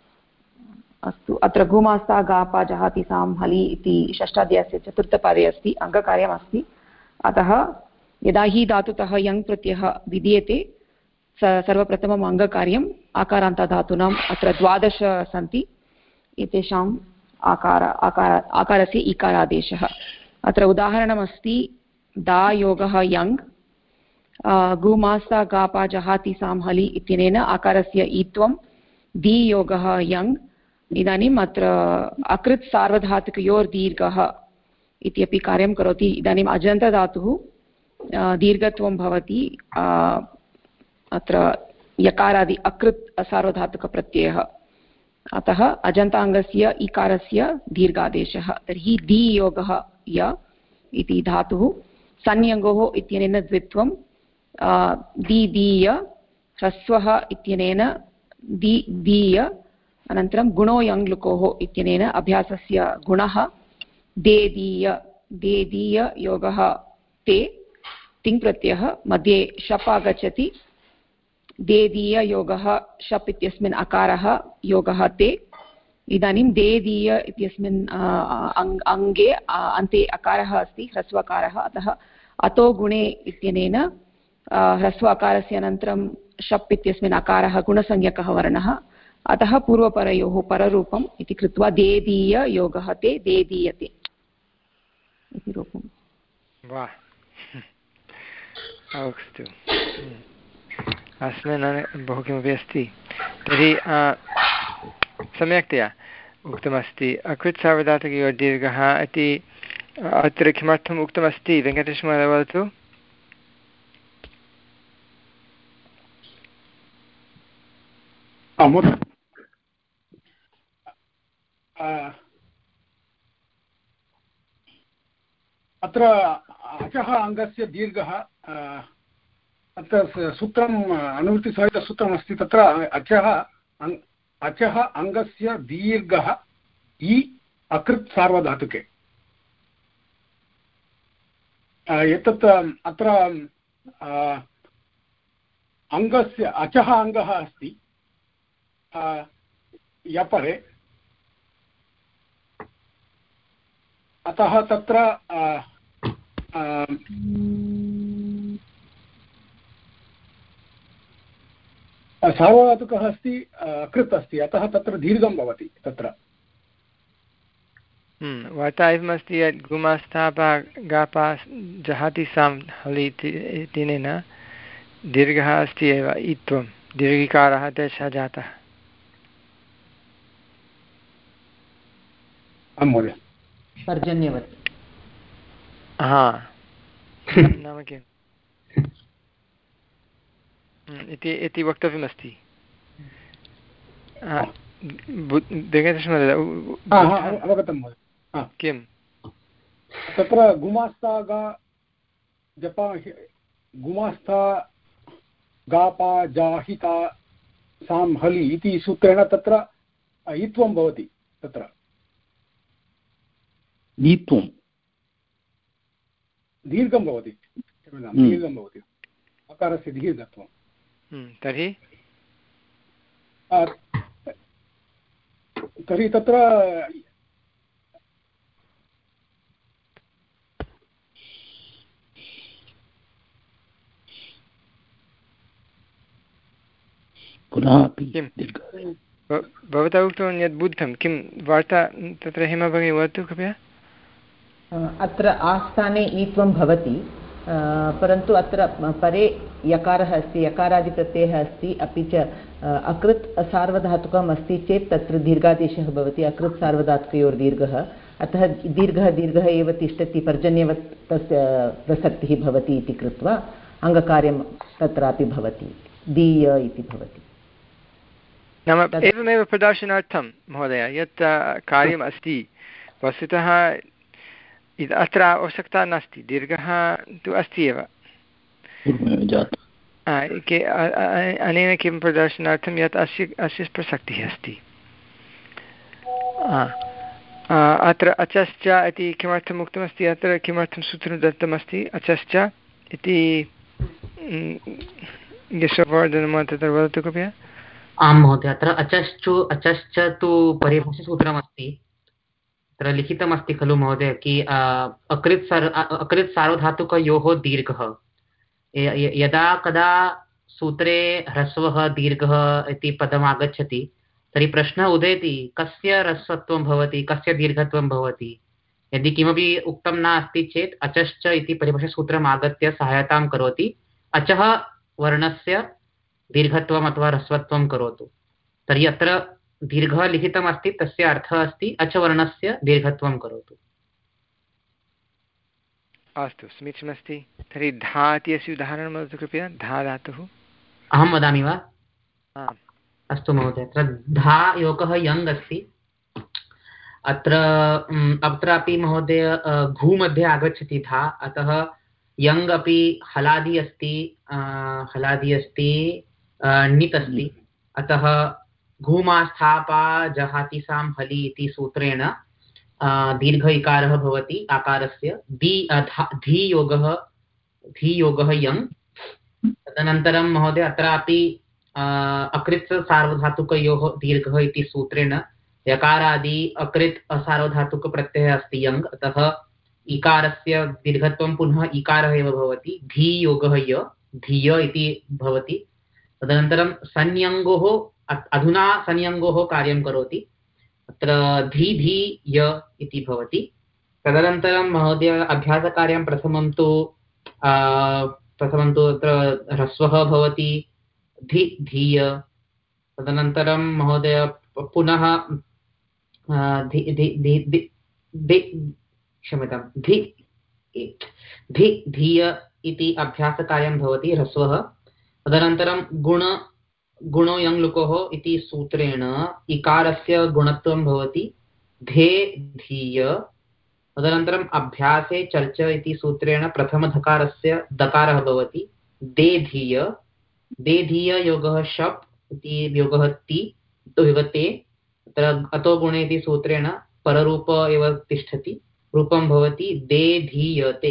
अस्तु, अत्र गुमास्ता गापा जहाति साम् हलि इति षष्ठाध्यायस्य चतुर्थपादे अस्ति, अङ्गकार्यमस्ति। अतः यदा हि धातुतः यङ् प्रत्ययः विधीयते सर्वप्रथमम् अङ्गकार्यम् आकारान्तधातूनाम् अत्र द्वादश सन्ति, एतेषाम् आकार आकार आकारस्य इकारादेशः। अत्र उदाहरणमस्ति दा योगः यङ्, गुमास्ता गापा जहाति साम् हलि इत्यनेन आकारस्य ईत्वं, दी योगः यङ्। इदानीम् अत्र अकृत् सार्वधातुकयोर्दीर्घः इत्यपि कार्यं करोति। इदानीम् अजन्तधातुः दीर्घत्वं भवति, अत्र यकारादि अकृत् सार्वधातुकप्रत्ययः, अतः अजन्ताङ्गस्य इकारस्य दीर्घादेशः। तर्हि दी योगः य इति धातुः संयङ्गोः इत्यनेन द्वित्वं, दी दीय ह्रस्वः इत्यनेन दी दीय, अनन्तरं गुणो यङ् लुकोः इत्यनेन अभ्यासस्य गुणः, देदीय देदीय योगः ते, तिङ् प्रत्ययः मध्ये शप् आगच्छति, देदीय योगः शप् इत्यस्मिन् अकारः योगः ते। इदानीं देदीय इत्यस्मिन् अङ्गे अन्ते अकारः अस्ति, ह्रस्वकारः, अतः अतो गुणे इत्यनेन ह्रस्व अकारस्य अनन्तरं शप् इत्यस्मिन् अकारः गुणसंज्ञकः वर्णः, अतः पूर्वपरयोः पररूपम् इति कृत्वा देदीय योगः ते, देदीयते इति रूपम्। वाह, अस्तु, अस्मिन् बहु किमपि अस्ति। तर्हि सम्यक्तया उक्तमस्ति अकृत् सार्वधातुकयोः दीर्घः इति। अत्र किमर्थम् उक्तमस्ति वेङ्कटेशमहोदय वदतु। अत्र अचः अङ्गस्य दीर्घः, अत्र सूत्रम् अनुवृत्तिसहितसूत्रमस्ति, तत्र अचः अचः अङ्गस्य दीर्घः इ अकृत् सार्वधातुके। एतत् अत्र अङ्गस्य अचः अङ्गः अस्ति यपरे, अतः तत्र सार्वधातुकः अस्ति, कृत् अस्ति, अतः तत्र दीर्घं भवति। तत्र वार्तायमस्ति यत् गुमास्तापा गापा जहाति साम् हलि इत्यनेन दीर्घः अस्ति एव, ईत्वं दीर्घिकारः तेषः जातः। आं महोदय, पर्जन्यवत्। हा, नाम किम् इति इति वक्तव्यमस्ति। अवगतं महोदय। किं तत्र गुमास्ता गा जपा गुमास्ता गापा जाहिता सां हलि इति सूत्रेण तत्र ईत्वं भवति तत्र नीत्वं दीर्घं भवति दीर्घं भवति अकारस्य दीर्घत्वं तर्हि तर्हि तत्र पुनः किं भवता उक्तवान् यद् बुद्धं किं वार्ता तत्र हेमा भगिनी वदतु कृपया। अत्र आस्थाने ईत्वं भवति परन्तु अत्र परे यकारः अस्ति यकारादिप्रत्ययः अस्ति अपि च अकृत् सार्वधातुकम् अस्ति चेत् तत्र दीर्घादेशः भवति अकृत् सार्वधातुकयोर्दीर्घः अतः दीर्घः दीर्घः एव तिष्ठति पर्जन्यवत् तस्य प्रसक्तिः भवति इति कृत्वा अङ्गकार्यं तत्रापि भवति दीय इति भवति। नाम एवमेव प्रदर्शनार्थं महोदय यत् कार्यम् अस्ति वस्तुतः अत्र आवश्यकता नास्ति दीर्घः तु अस्ति एव अनेन किं प्रदर्शनार्थं यत् अस्य अस्य प्रसक्तिः अस्ति। अत्र अचश्च इति किमर्थम् उक्तमस्ति अत्र किमर्थं सूत्रं दत्तमस्ति अचश्च इति यशवर्धनं तत्र वदतु कृपया। आं महोदय अत्र अचश्चु अचश्च तु परिभाषासूत्रमस्ति अत्र लिखितमस्ति खलु महोदय कि अकृत् सर् अकृत् सार्वधातुकयोः दीर्घः यदा कदा सूत्रे ह्रस्वः दीर्घः इति पदम् आगच्छति तर्हि प्रश्नः उदेति कस्य ह्रस्वत्वं भवति कस्य दीर्घत्वं भवति। यदि किमपि उक्तं नास्ति चेत् अचश्च इति परिभाषासूत्रम् आगत्य सहायतां करोति अचः वर्णस्य दीर्घत्वम् अथवा ह्रस्वत्वं करोतु। तर्हि अत्र दीर्घः लिखितमस्ति तस्य अर्थः अस्ति अचवर्णस्य दीर्घत्वं करोतु। अस्तु समीचीनमस्ति। तर्हि धा इत्यस्य उदाहरणं वदतु कृपया। धा धातुः अहं वदामि वा? अस्तु महोदय अत्र धा योगः यङ् अस्ति अत्र अत्रापि महोदय घू मध्ये आगच्छति धा अतः यङ् अपि हलादि अस्ति हलादि अस्ति णित् अस्ति अतः घूमास्थापा जहाति सां हलि इति सूत्रेण दीर्घ इकारः भवति आकारस्य दी धी योगः धी योगः यङ्। तदनन्तरं महोदय अत्रापि अकृत् सार्वधातुकयोः दीर्घः इति सूत्रेण यकारादि अकृत् असार्वधातुकप्रत्ययः अस्ति यङ् अतः इकारस्य दीर्घत्वं पुनः इकारः एव भवति धी योगः य धिय इति भवति। तदनन्तरं संयङ्गोः अधुना संयङ्गोः कार्यं करोति अत्र धी धी य इति भवति। तदनन्तरं महोदय अभ्यासकार्यं प्रथमं तु प्रथमं तु अत्र ह्रस्वः भवति धि धीय। तदनन्तरं महोदय पुनः धि धि धि धि क्षम्यतां धि धि धीय इति अभ्यासकार्यं भवति ह्रस्वः। तदनन्तरं गुण गुणो यङ् लुकोः इति सूत्रेण इकारस्य गुणत्वं भवति धे धीय। तदनन्तरम् अभ्यासे चर्च इति सूत्रेण प्रथमधकारस्य दकारः भवति दे धीय दे धीय योगः शप् इति योगः ति युगते तत्र अतो गुणे इति सूत्रेण पररूप एव तिष्ठति रूपं भवति दे धीयते।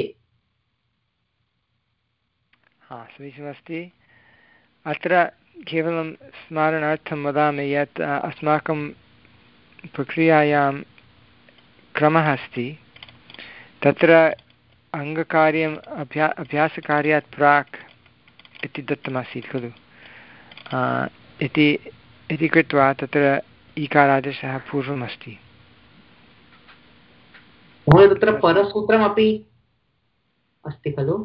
हा समीचीनमस्ति। अत्र केवलं स्मारणार्थं वदामि यत् अस्माकं प्रक्रियायां क्रमः अस्ति तत्र अङ्गकार्यम् अभ्या अभ्यासकार्यात् प्राक् इति दत्तमासीत् खलु इति इति कृत्वा तत्र ईकारादेशः पूर्वमस्ति। महोदय तत्र परसूत्रमपि अस्ति खलु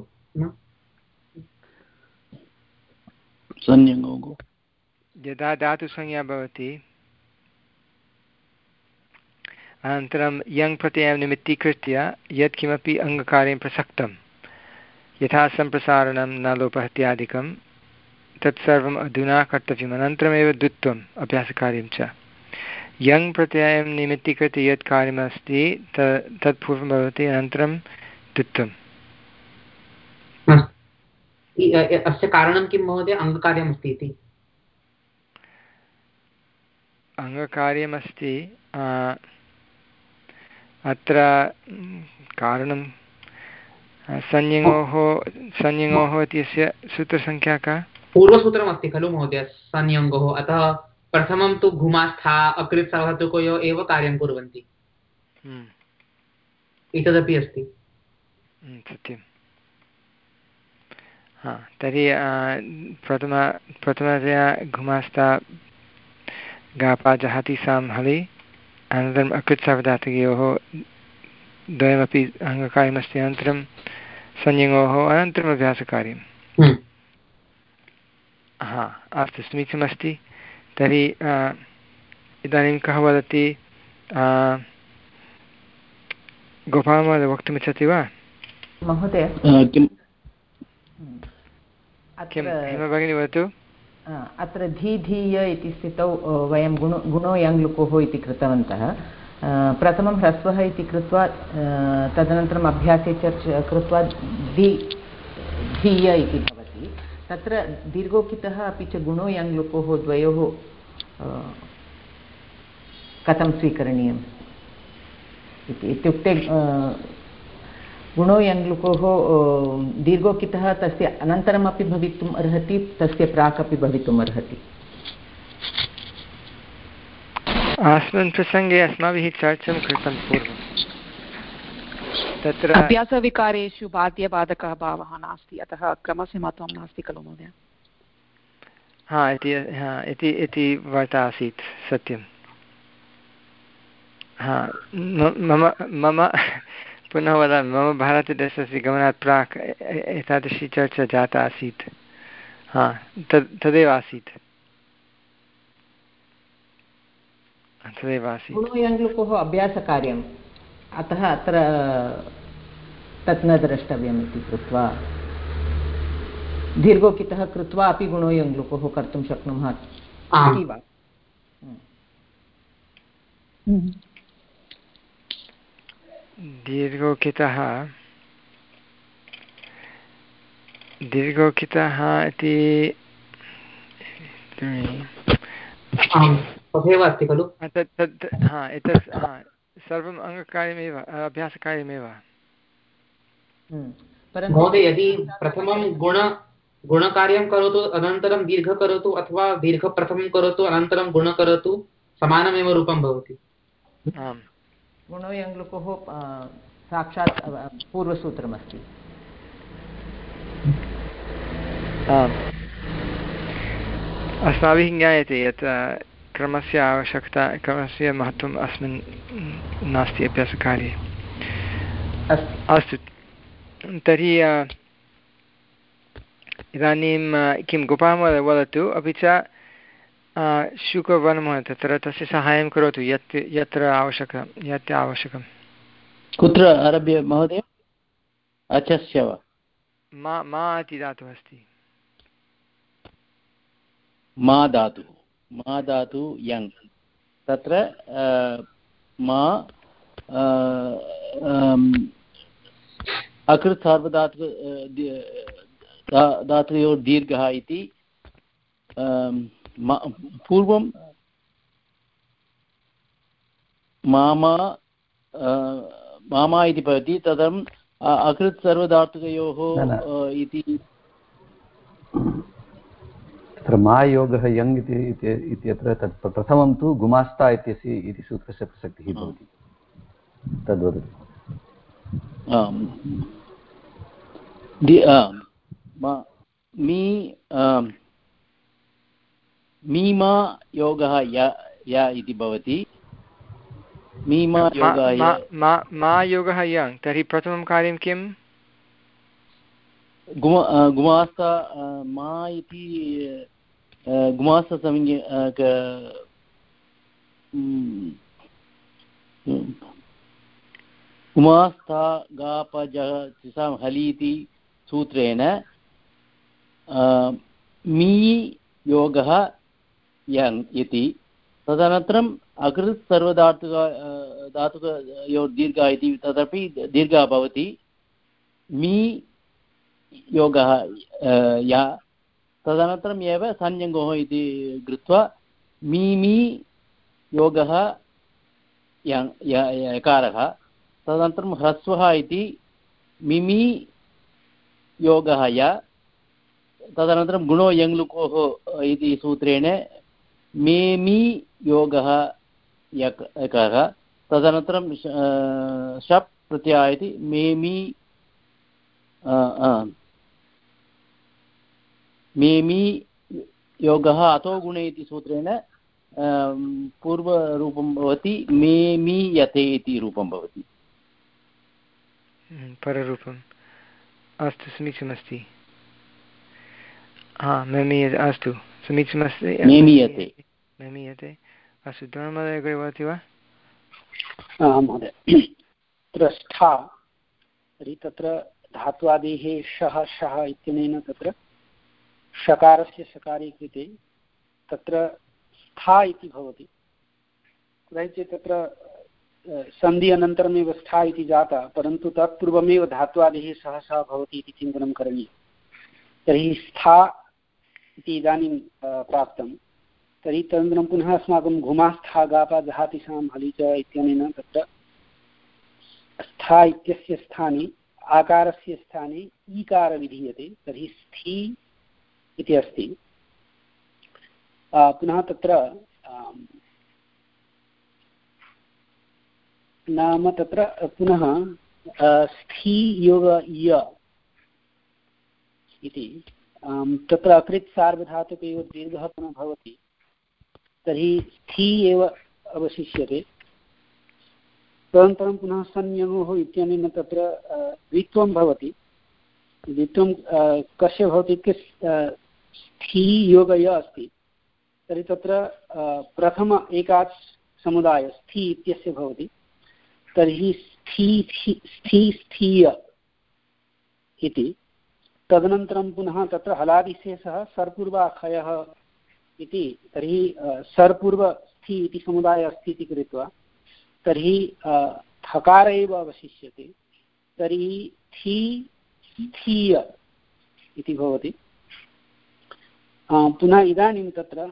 संयङ्गो यदा धातुसंज्ञा भवति अनन्तरं यङ् प्रत्ययं निमित्तीकृत्य यत्किमपि अङ्गकार्यं प्रसक्तं यथा सम्प्रसारणं न लोपः इत्यादिकं तत्सर्वम् अधुना कर्तव्यम्। अनन्तरमेव द्वित्वम् अभ्यासकार्यं च यङ् प्रत्ययं निमित्तीकृत्य यत् कार्यमस्ति तत् तत्पूर्वं भवति अनन्तरं द्वित्वम्। अस्य कारणं किं महोदय? अङ्गकार्यमस्ति इति। अङ्गकार्यमस्ति अत्र कारणं संयङोः संयङोः इत्यस्य सूत्रसङ्ख्या का? पूर्वसूत्रमस्ति खलु महोदय संयङोः। अतः प्रथमं तु घुमास्था अकृत् सार्वधातुकयोः एव कार्यं कुर्वन्ति। एतदपि अस्ति। सत्यं। हा तर्हि प्रथम प्रथमतया घुमास्ता गापा जहाति सां हलि अनन्तरम् अकृत् सार्वधातुकयोः द्वयमपि अङ्गकार्यमस्ति अनन्तरं संयङोः अनन्तरम् अभ्यासकार्यं। हा अस्तु समीचीनमस्ति। तर्हि इदानीं कः वदति? गोपालमहोदय वक्तुमिच्छति वा? महोदय किं किं हेमभगिनी वदतु। अत्र धी धीय इति स्थितौ वयं गुण गुणो यङ्लुकोः इति कृतवन्तः। प्रथमं ह्रस्वः इति कृत्वा तदनन्तरम् अभ्यासे चर्च कृत्वा धी धीय इति भवति। तत्र दीर्घोकितः अपि च गुणो यङ्लुकोः द्वयोः कथं स्वीकरणीयम् इति इत्युक्ते गुणो यङ्लुकोः दीर्घोकितः तस्य अनन्तरमपि भवितुम् अर्हति, तस्य प्राक् अपि भवितुम् अर्हति। अस्मिन् प्रसङ्गे अस्माभिः चर्चां कृतं पूर्वं। तत्र अभ्यासविकारेषु बाध्यबाधकः भावः नास्ति, अतः क्रमस्य महत्त्वं नास्ति खलु महोदय? हा इति इति वार्ता आसीत्, सत्यं। हा मम मम पुनः वदामि, मम भारतदेशस्य गमनात् प्राक् एतादृशी चर्चा जाता आसीत्। हा तद् तदेव आसीत् तदेव आसीत् गुणो यङ्लुकोः अभ्यासकार्यम्, अतः अत्र तत् न द्रष्टव्यम् इति कृत्वा दीर्घोकितः कृत्वा अपि गुणो यङ्लुकोः कर्तुं शक्नुमः इति वा? दीर्घोकितः दीर्घोकितः इति तथैव अस्ति खलु? तत् तत् हा एतत् सर्वम् अङ्गकार्यमेव, अभ्यासकार्यमेव। महोदय यदि प्रथमं गुण गुणकार्यं करोतु अनन्तरं दीर्घ करोतु अथवा दीर्घ प्रथमं करोतु अनन्तरं गुण करोतु, समानमेव रूपं भवति। आम्, गुणो यङ्लुकोः साक्षात् पूर्वसूत्रमस्ति। आम्, अस्माभिः ज्ञायते यत् क्रमस्य आवश्यकता, क्रमस्य महत्त्वम् अस्मिन् नास्ति अभ्यासकार्ये। अस्तु, तर्हि इदानीं किं गोपालमहोदय वदतु, अपि च शुकवर्णमहोदय तत्र तस्य साहाय्यं करोतु यत् यत्र आवश्यकं यत् आवश्यकं। कुत्र आरभ्य महोदय? अचस्य वा? मा मा इति धातुः अस्ति। मा धातुः, मा धातु यङ्, तत्र मा अकृत् सार्वधातु धातुयोः दीर्घः इति पूर्वं मामा मामा इति भवति, तदनन्तरम् अकृत् सर्वधातुकयोः इति। तत्र मायोगः यङ् इति इत्यत्र तत् प्रथमं तु गुमास्ता इत्यस्य इति सूत्रस्य प्रसक्तिः भवति, तद्वदति। मी मीमा योगः य य इति भवति। मीमा योगः मा योगः यङ्, तर्हि प्रथमं कार्यं किं? गुमास्ता मा इति गुमास्तसंज्ञ गुमास्ता गापजसां हलि इति सूत्रेण मी योगः यङ् इति, तदनन्तरम् अकृत् सर्वधातुक धातुकयोः दीर्घः इति, तदपि दीर्घः भवति। मी योगः या तदनन्तरम् एव संज्ञङ्गोः इति कृत्वा मीमी योगः यकारः तदनन्तरं ह्रस्वः इति मिमि योगः य तदनन्तरं गुणो यङ्लुकोः इति सूत्रेण मेमि योगः यकारः तदनन्तरं शप् प्रत्ययः इति मेमि मेमि योगः अतो गुणे इति सूत्रेण पूर्वरूपं भवति मेमीयते इति रूपं भवति पररूपम् अस्तु समीचीनमस्ति हा मेमीयते अस्तु समीचीनमस्ति मेमीयते मेमीयते अस्तु द्रोणमहोदय अग्रे वदति वा महोदय तत्र स्था तर्हि तत्र धात्वादेः शः शः इत्यनेन तत्र शकारस्य शकारे कृते तत्र स्था इति भवति कदाचित् तत्र सन्धि अनन्तरमेव स्था इति जाता परन्तु तत्पूर्वमेव धात्वादेः सह सः भवति इति चिन्तनं करणीयं तर्हि स्था इति इदानीं प्राप्तं तर्हि तदनन्तरं पुनः अस्माकं घुमास्था गापा जहाति सां हलि च इत्यनेन तत्र स्था इत्यस्य स्थाने आकारस्य स्थाने ईकार विधीयते तर्हि स्थि इति अस्ति पुनः तत्र नाम तत्र पुनः स्थि योग य इति तत्र अकृत् सार्वधातुकयोः दीर्घः पुनः भवति तर्हि स्थि एव अवशिष्यते तदनन्तरं पुनः संज्ञोः इत्यनेन तत्र द्वित्वं भवति द्वित्वं कस्य भवति इत्युक्ते स्थि योग य अस्ति तर्हि तत्र प्रथम एकाच् समुदाय स्थि इत्यस्य भवति तर्हि स्थि स्थि स्थीय इति तदनन्तरं पुनः तत्र हलादिशेषः सर्पूर्वाखयः इति तर्हि सर्पूर्वस्थि इति समुदायः अस्ति इति कृत्वा तर्हि थकार एव अवशिष्यते तर्हि थि स्थीय इति भवति पुनः इदानीं तत्र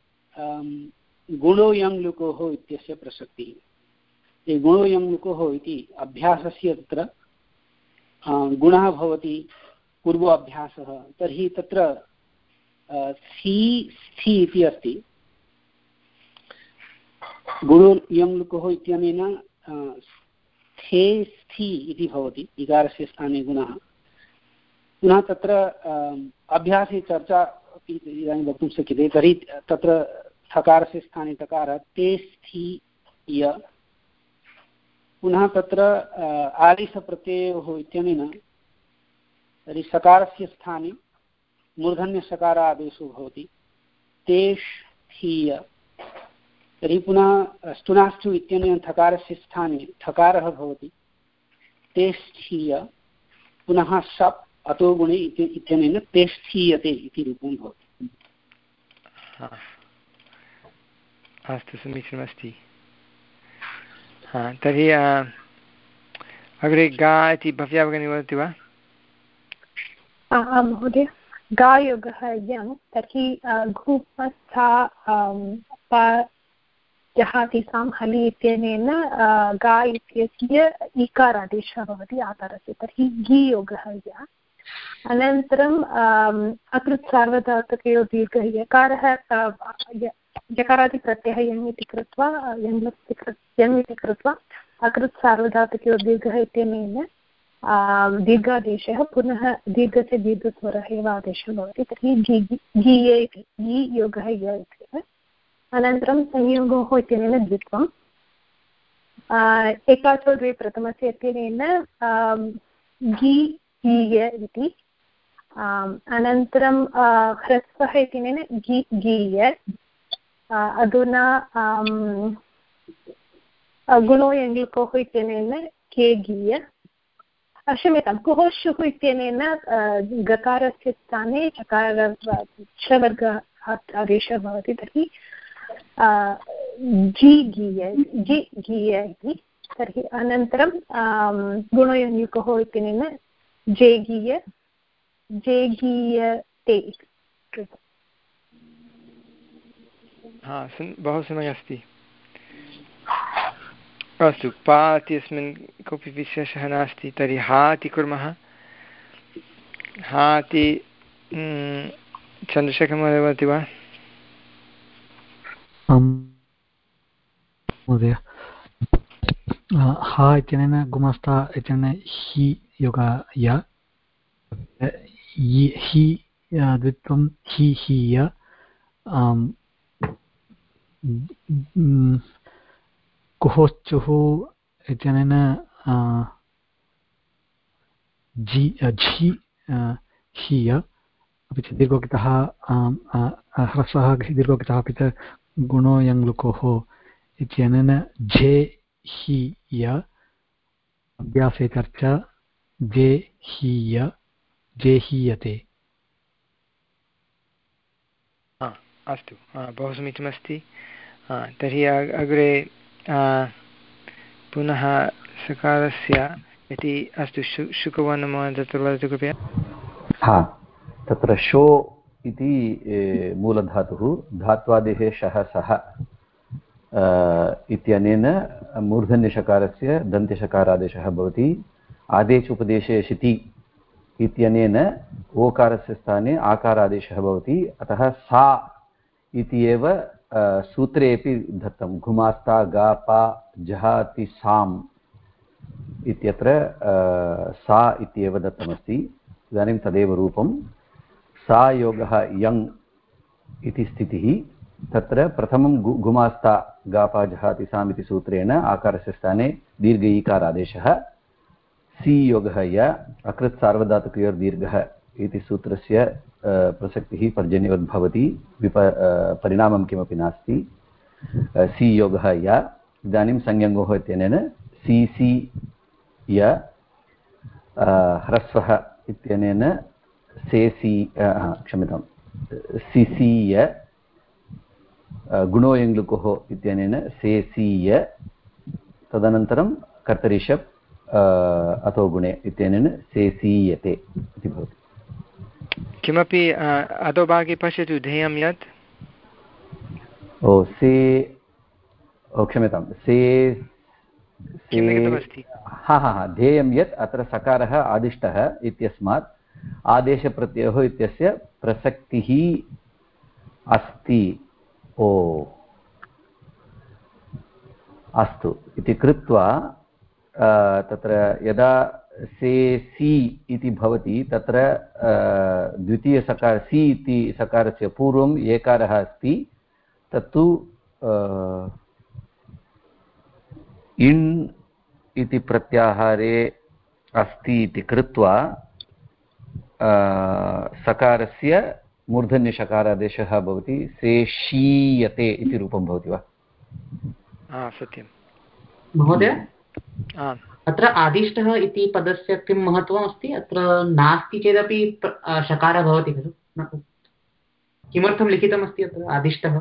गुणो यङ्लुकोः इत्यस्य प्रसक्तिः गुणो यङ्लुकोः इति अभ्यासस्य तत्र गुणः भवति पूर्व अभ्यासः तर्हि तत्र स्थि स्थि इति अस्ति गुणो यङ्लुकोः इत्यनेन स्थे स्थि इति भवति इकारस्य स्थाने गुणः पुनः तत्र अभ्यासे चर्चा अपि इदानीं वक्तुं शक्यते तर्हि तत्र थकारस्य स्थाने तकारः ते स्थीय पुनः तत्र आदेशप्रत्ययोः इत्यनेन तर्हि सकारस्य स्थाने मूर्धन्यसकार आदेशो भवति ते स्थीय तर्हि पुनः स्तुनाष्टु इत्यनेन थकारस्य स्थाने थकारः भवति ते स्थीय पुनः शप् अतो गुणे इत्यनेन ते स्थीयते इति रूपं भवति अस्तु समीचीनमस्ति हा तर्हि अग्रे गा इति भव्या भगिनी वदति वा आं महोदय गायोगः यं तर्हि घुमस्था जहाति सां हलि इत्यनेन गा इत्यस्य ईकारादेशः भवति आकारस्य तर्हि घी योगः यः अनन्तरम् अकृत् सार्वधातुकयोः दीर्घः यकारः यकारादिप्रत्ययः यङ् इति कृत्वा यङ् यङ् इति कृत्वा अकृत् सार्वधातुकयोः दीर्घः इत्यनेन दीर्घादेशः पुनः दीर्घस्य दीर्घस्वरः एव आदेशः भवति तर्हि घी गीये इति घी योगः य इत्येव अनन्तरं संयोगोः इत्यनेन द्वित्वम् एकाचो द्वे प्रथमस्य इत्यनेन घी गीय इति अनन्तरं ह्रस्वः इत्यनेन घी गीय अधुना गुणो यङ्लुकोः इत्यनेन के गीय क्षम्यतां कुः शुः इत्यनेन गकारस्य स्थाने चकार छवर्ग आदेशः भवति तर्हि जि गीय जि गीय इति तर्हि अनन्तरं गुणो यङ्लुकोः इत्यनेन जे गीय जेगीयते। हा बहु सम्यक् अस्ति। अस्तु, पा इत्यस्मिन् कोऽपि विशेषः नास्ति, तर्हि हा इति कुर्मः। हा इति चन्द्रशेखरमहोदय वदति वा? महोदय, हा इत्यनेन गुमस्ता इत्यनेन हि योगाय, हि द्वित्वं हि हि य, कुहोच्चुः इत्यनेन जि झि हि य, अपि च दीर्घोक्तः ह्रस्वः दीर्घोक्तः अपि च गुणो यङ्लुकोः इत्यनेन झे हि य, अभ्यासे चर्चा जे हि य, जे हीयते। अस्तु, बहु समीचीनमस्ति। तर्हि अग्रे पुनः सकारस्य इति अस्तु, शु शुकवर्णमहोदय तत्र वदतु कृपया। हा, तत्र शो इति मूलधातुः, धात्वादेः शः सः इत्यनेन मूर्धन्यषकारस्य दन्त्यषकारादेशः भवति। आदेश उपदेशे शिति इत्यनेन ओकारस्य स्थाने आकारादेशः भवति। अतः सा इति एव सूत्रे अपि दत्तं, घुमास्ता गा पा जहाति साम् इत्यत्र सा इत्येव दत्तमस्ति। इदानीं तदेव रूपं। सा योगः यङ् इति स्थितिः। तत्र प्रथमं गु गुमास्ता गापा जहाति साम् इति सूत्रेण आकारस्य स्थाने दीर्घ ईकारादेशः। सी योगः य अकृत् सार्वधातुकयोर्दीर्घः इति सूत्रस्य प्रसक्तिः पर्जन्यवद्भवति, विप परिणामं किमपि नास्ति। सी योगः य। इदानीं संज्ञङ्गोः इत्यनेन सी सी य, ह्रस्वः इत्यनेन से सी क्षम्यतां सिसीय, गुणो यङ्लुकोः इत्यनेन से सीय, तदनन्तरं कर्तरिषप् अतो गुणे इत्यनेन से सीयते इति भवति। किमपि अधोभागे पश्यतु, ध्येयं यत् ओ से ओ क्षम्यतां से किमस्ति? हा हा हा ध्येयं यत् अत्र सकारः आदिष्टः इत्यस्मात् आदेशप्रत्ययोः इत्यस्य प्रसक्तिः अस्ति। ओ अस्तु इति कृत्वा तत्र यदा से सी इति भवति तत्र द्वितीयसकार सी इति सकारस्य पूर्वम् एकारः अस्ति, तत्तु इण् इति प्रत्याहारे अस्ति इति कृत्वा सकारस्य मूर्धन्यषकारादेशः भवति। से शीयते इति रूपं भवति वा? सत्यं महोदय, अत्र आदिष्टः इति पदस्य किं महत्त्वम् अस्ति? अत्र नास्ति चेदपि शकारः भवति खलु, किमर्थं लिखितमस्ति अत्र आदिष्टः?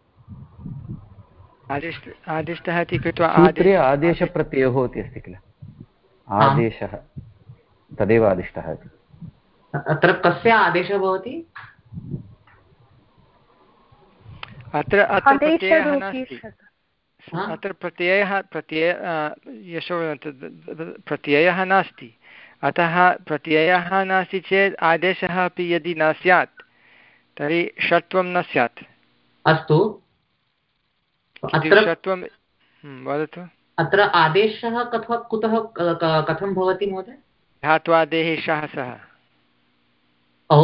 आदिष्टः इति कृत्वा सूत्रे आदेशप्रत्ययोः इति अस्ति किल, आदेशः तदेव आदिष्टः इति। अत्र कस्य आदेशः भवति? अत्र अत्र प्रत्ययः नास्ति, अत्र प्रत्ययः प्रत्यय यशो प्रत्ययः नास्ति। अतः प्रत्ययः नास्ति चेत् आदेशः अपि यदि न स्यात् तर्हि षत्वं न स्यात्। अस्तु, अत्र षत्वं वदतु। अत्र आदेशः कथं कुतः कथं भवति महोदय? धात्वादेः शः सः। ओ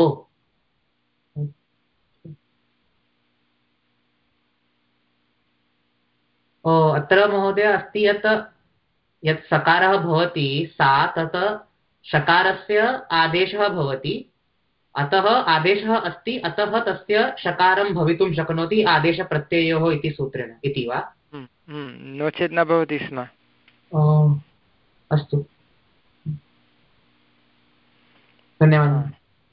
ओ अत्र महोदय अस्ति यत् यत् सकारः भवति सा तत् शकारस्य आदेशः भवति, अतः आदेशः अस्ति, अतः तस्य शकारं भवितुं शक्नोति आदेशप्रत्ययोः इति सूत्रेण इति वा? नो चेत् न भवति स्म। अस्तु, धन्यवादः।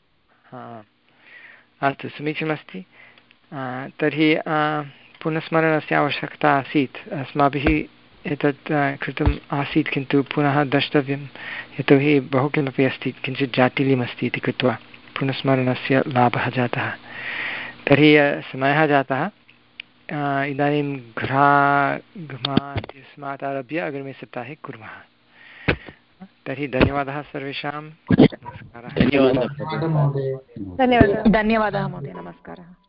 अस्तु, समीचीनमस्ति। तर्हि पुनस्मरणस्य आवश्यकता आसीत्, अस्माभिः एतत् कृतम् आसीत्, किन्तु पुनः द्रष्टव्यं, यतोहि बहु किमपि अस्ति, किञ्चित् जाटिल्यमस्ति इति कृत्वा। पुनस्मरणस्य लाभः जातः। तर्हि समयः जातः। इदानीं घ्रा घ्माद्यस्मात् आरभ्य अग्रिमे सप्ताहे कुर्मः। तर्हि धन्यवादः सर्वेषां। नमस्कारः। धन्यवादः धन्यवादः धन्यवादः महोदय, नमस्कारः।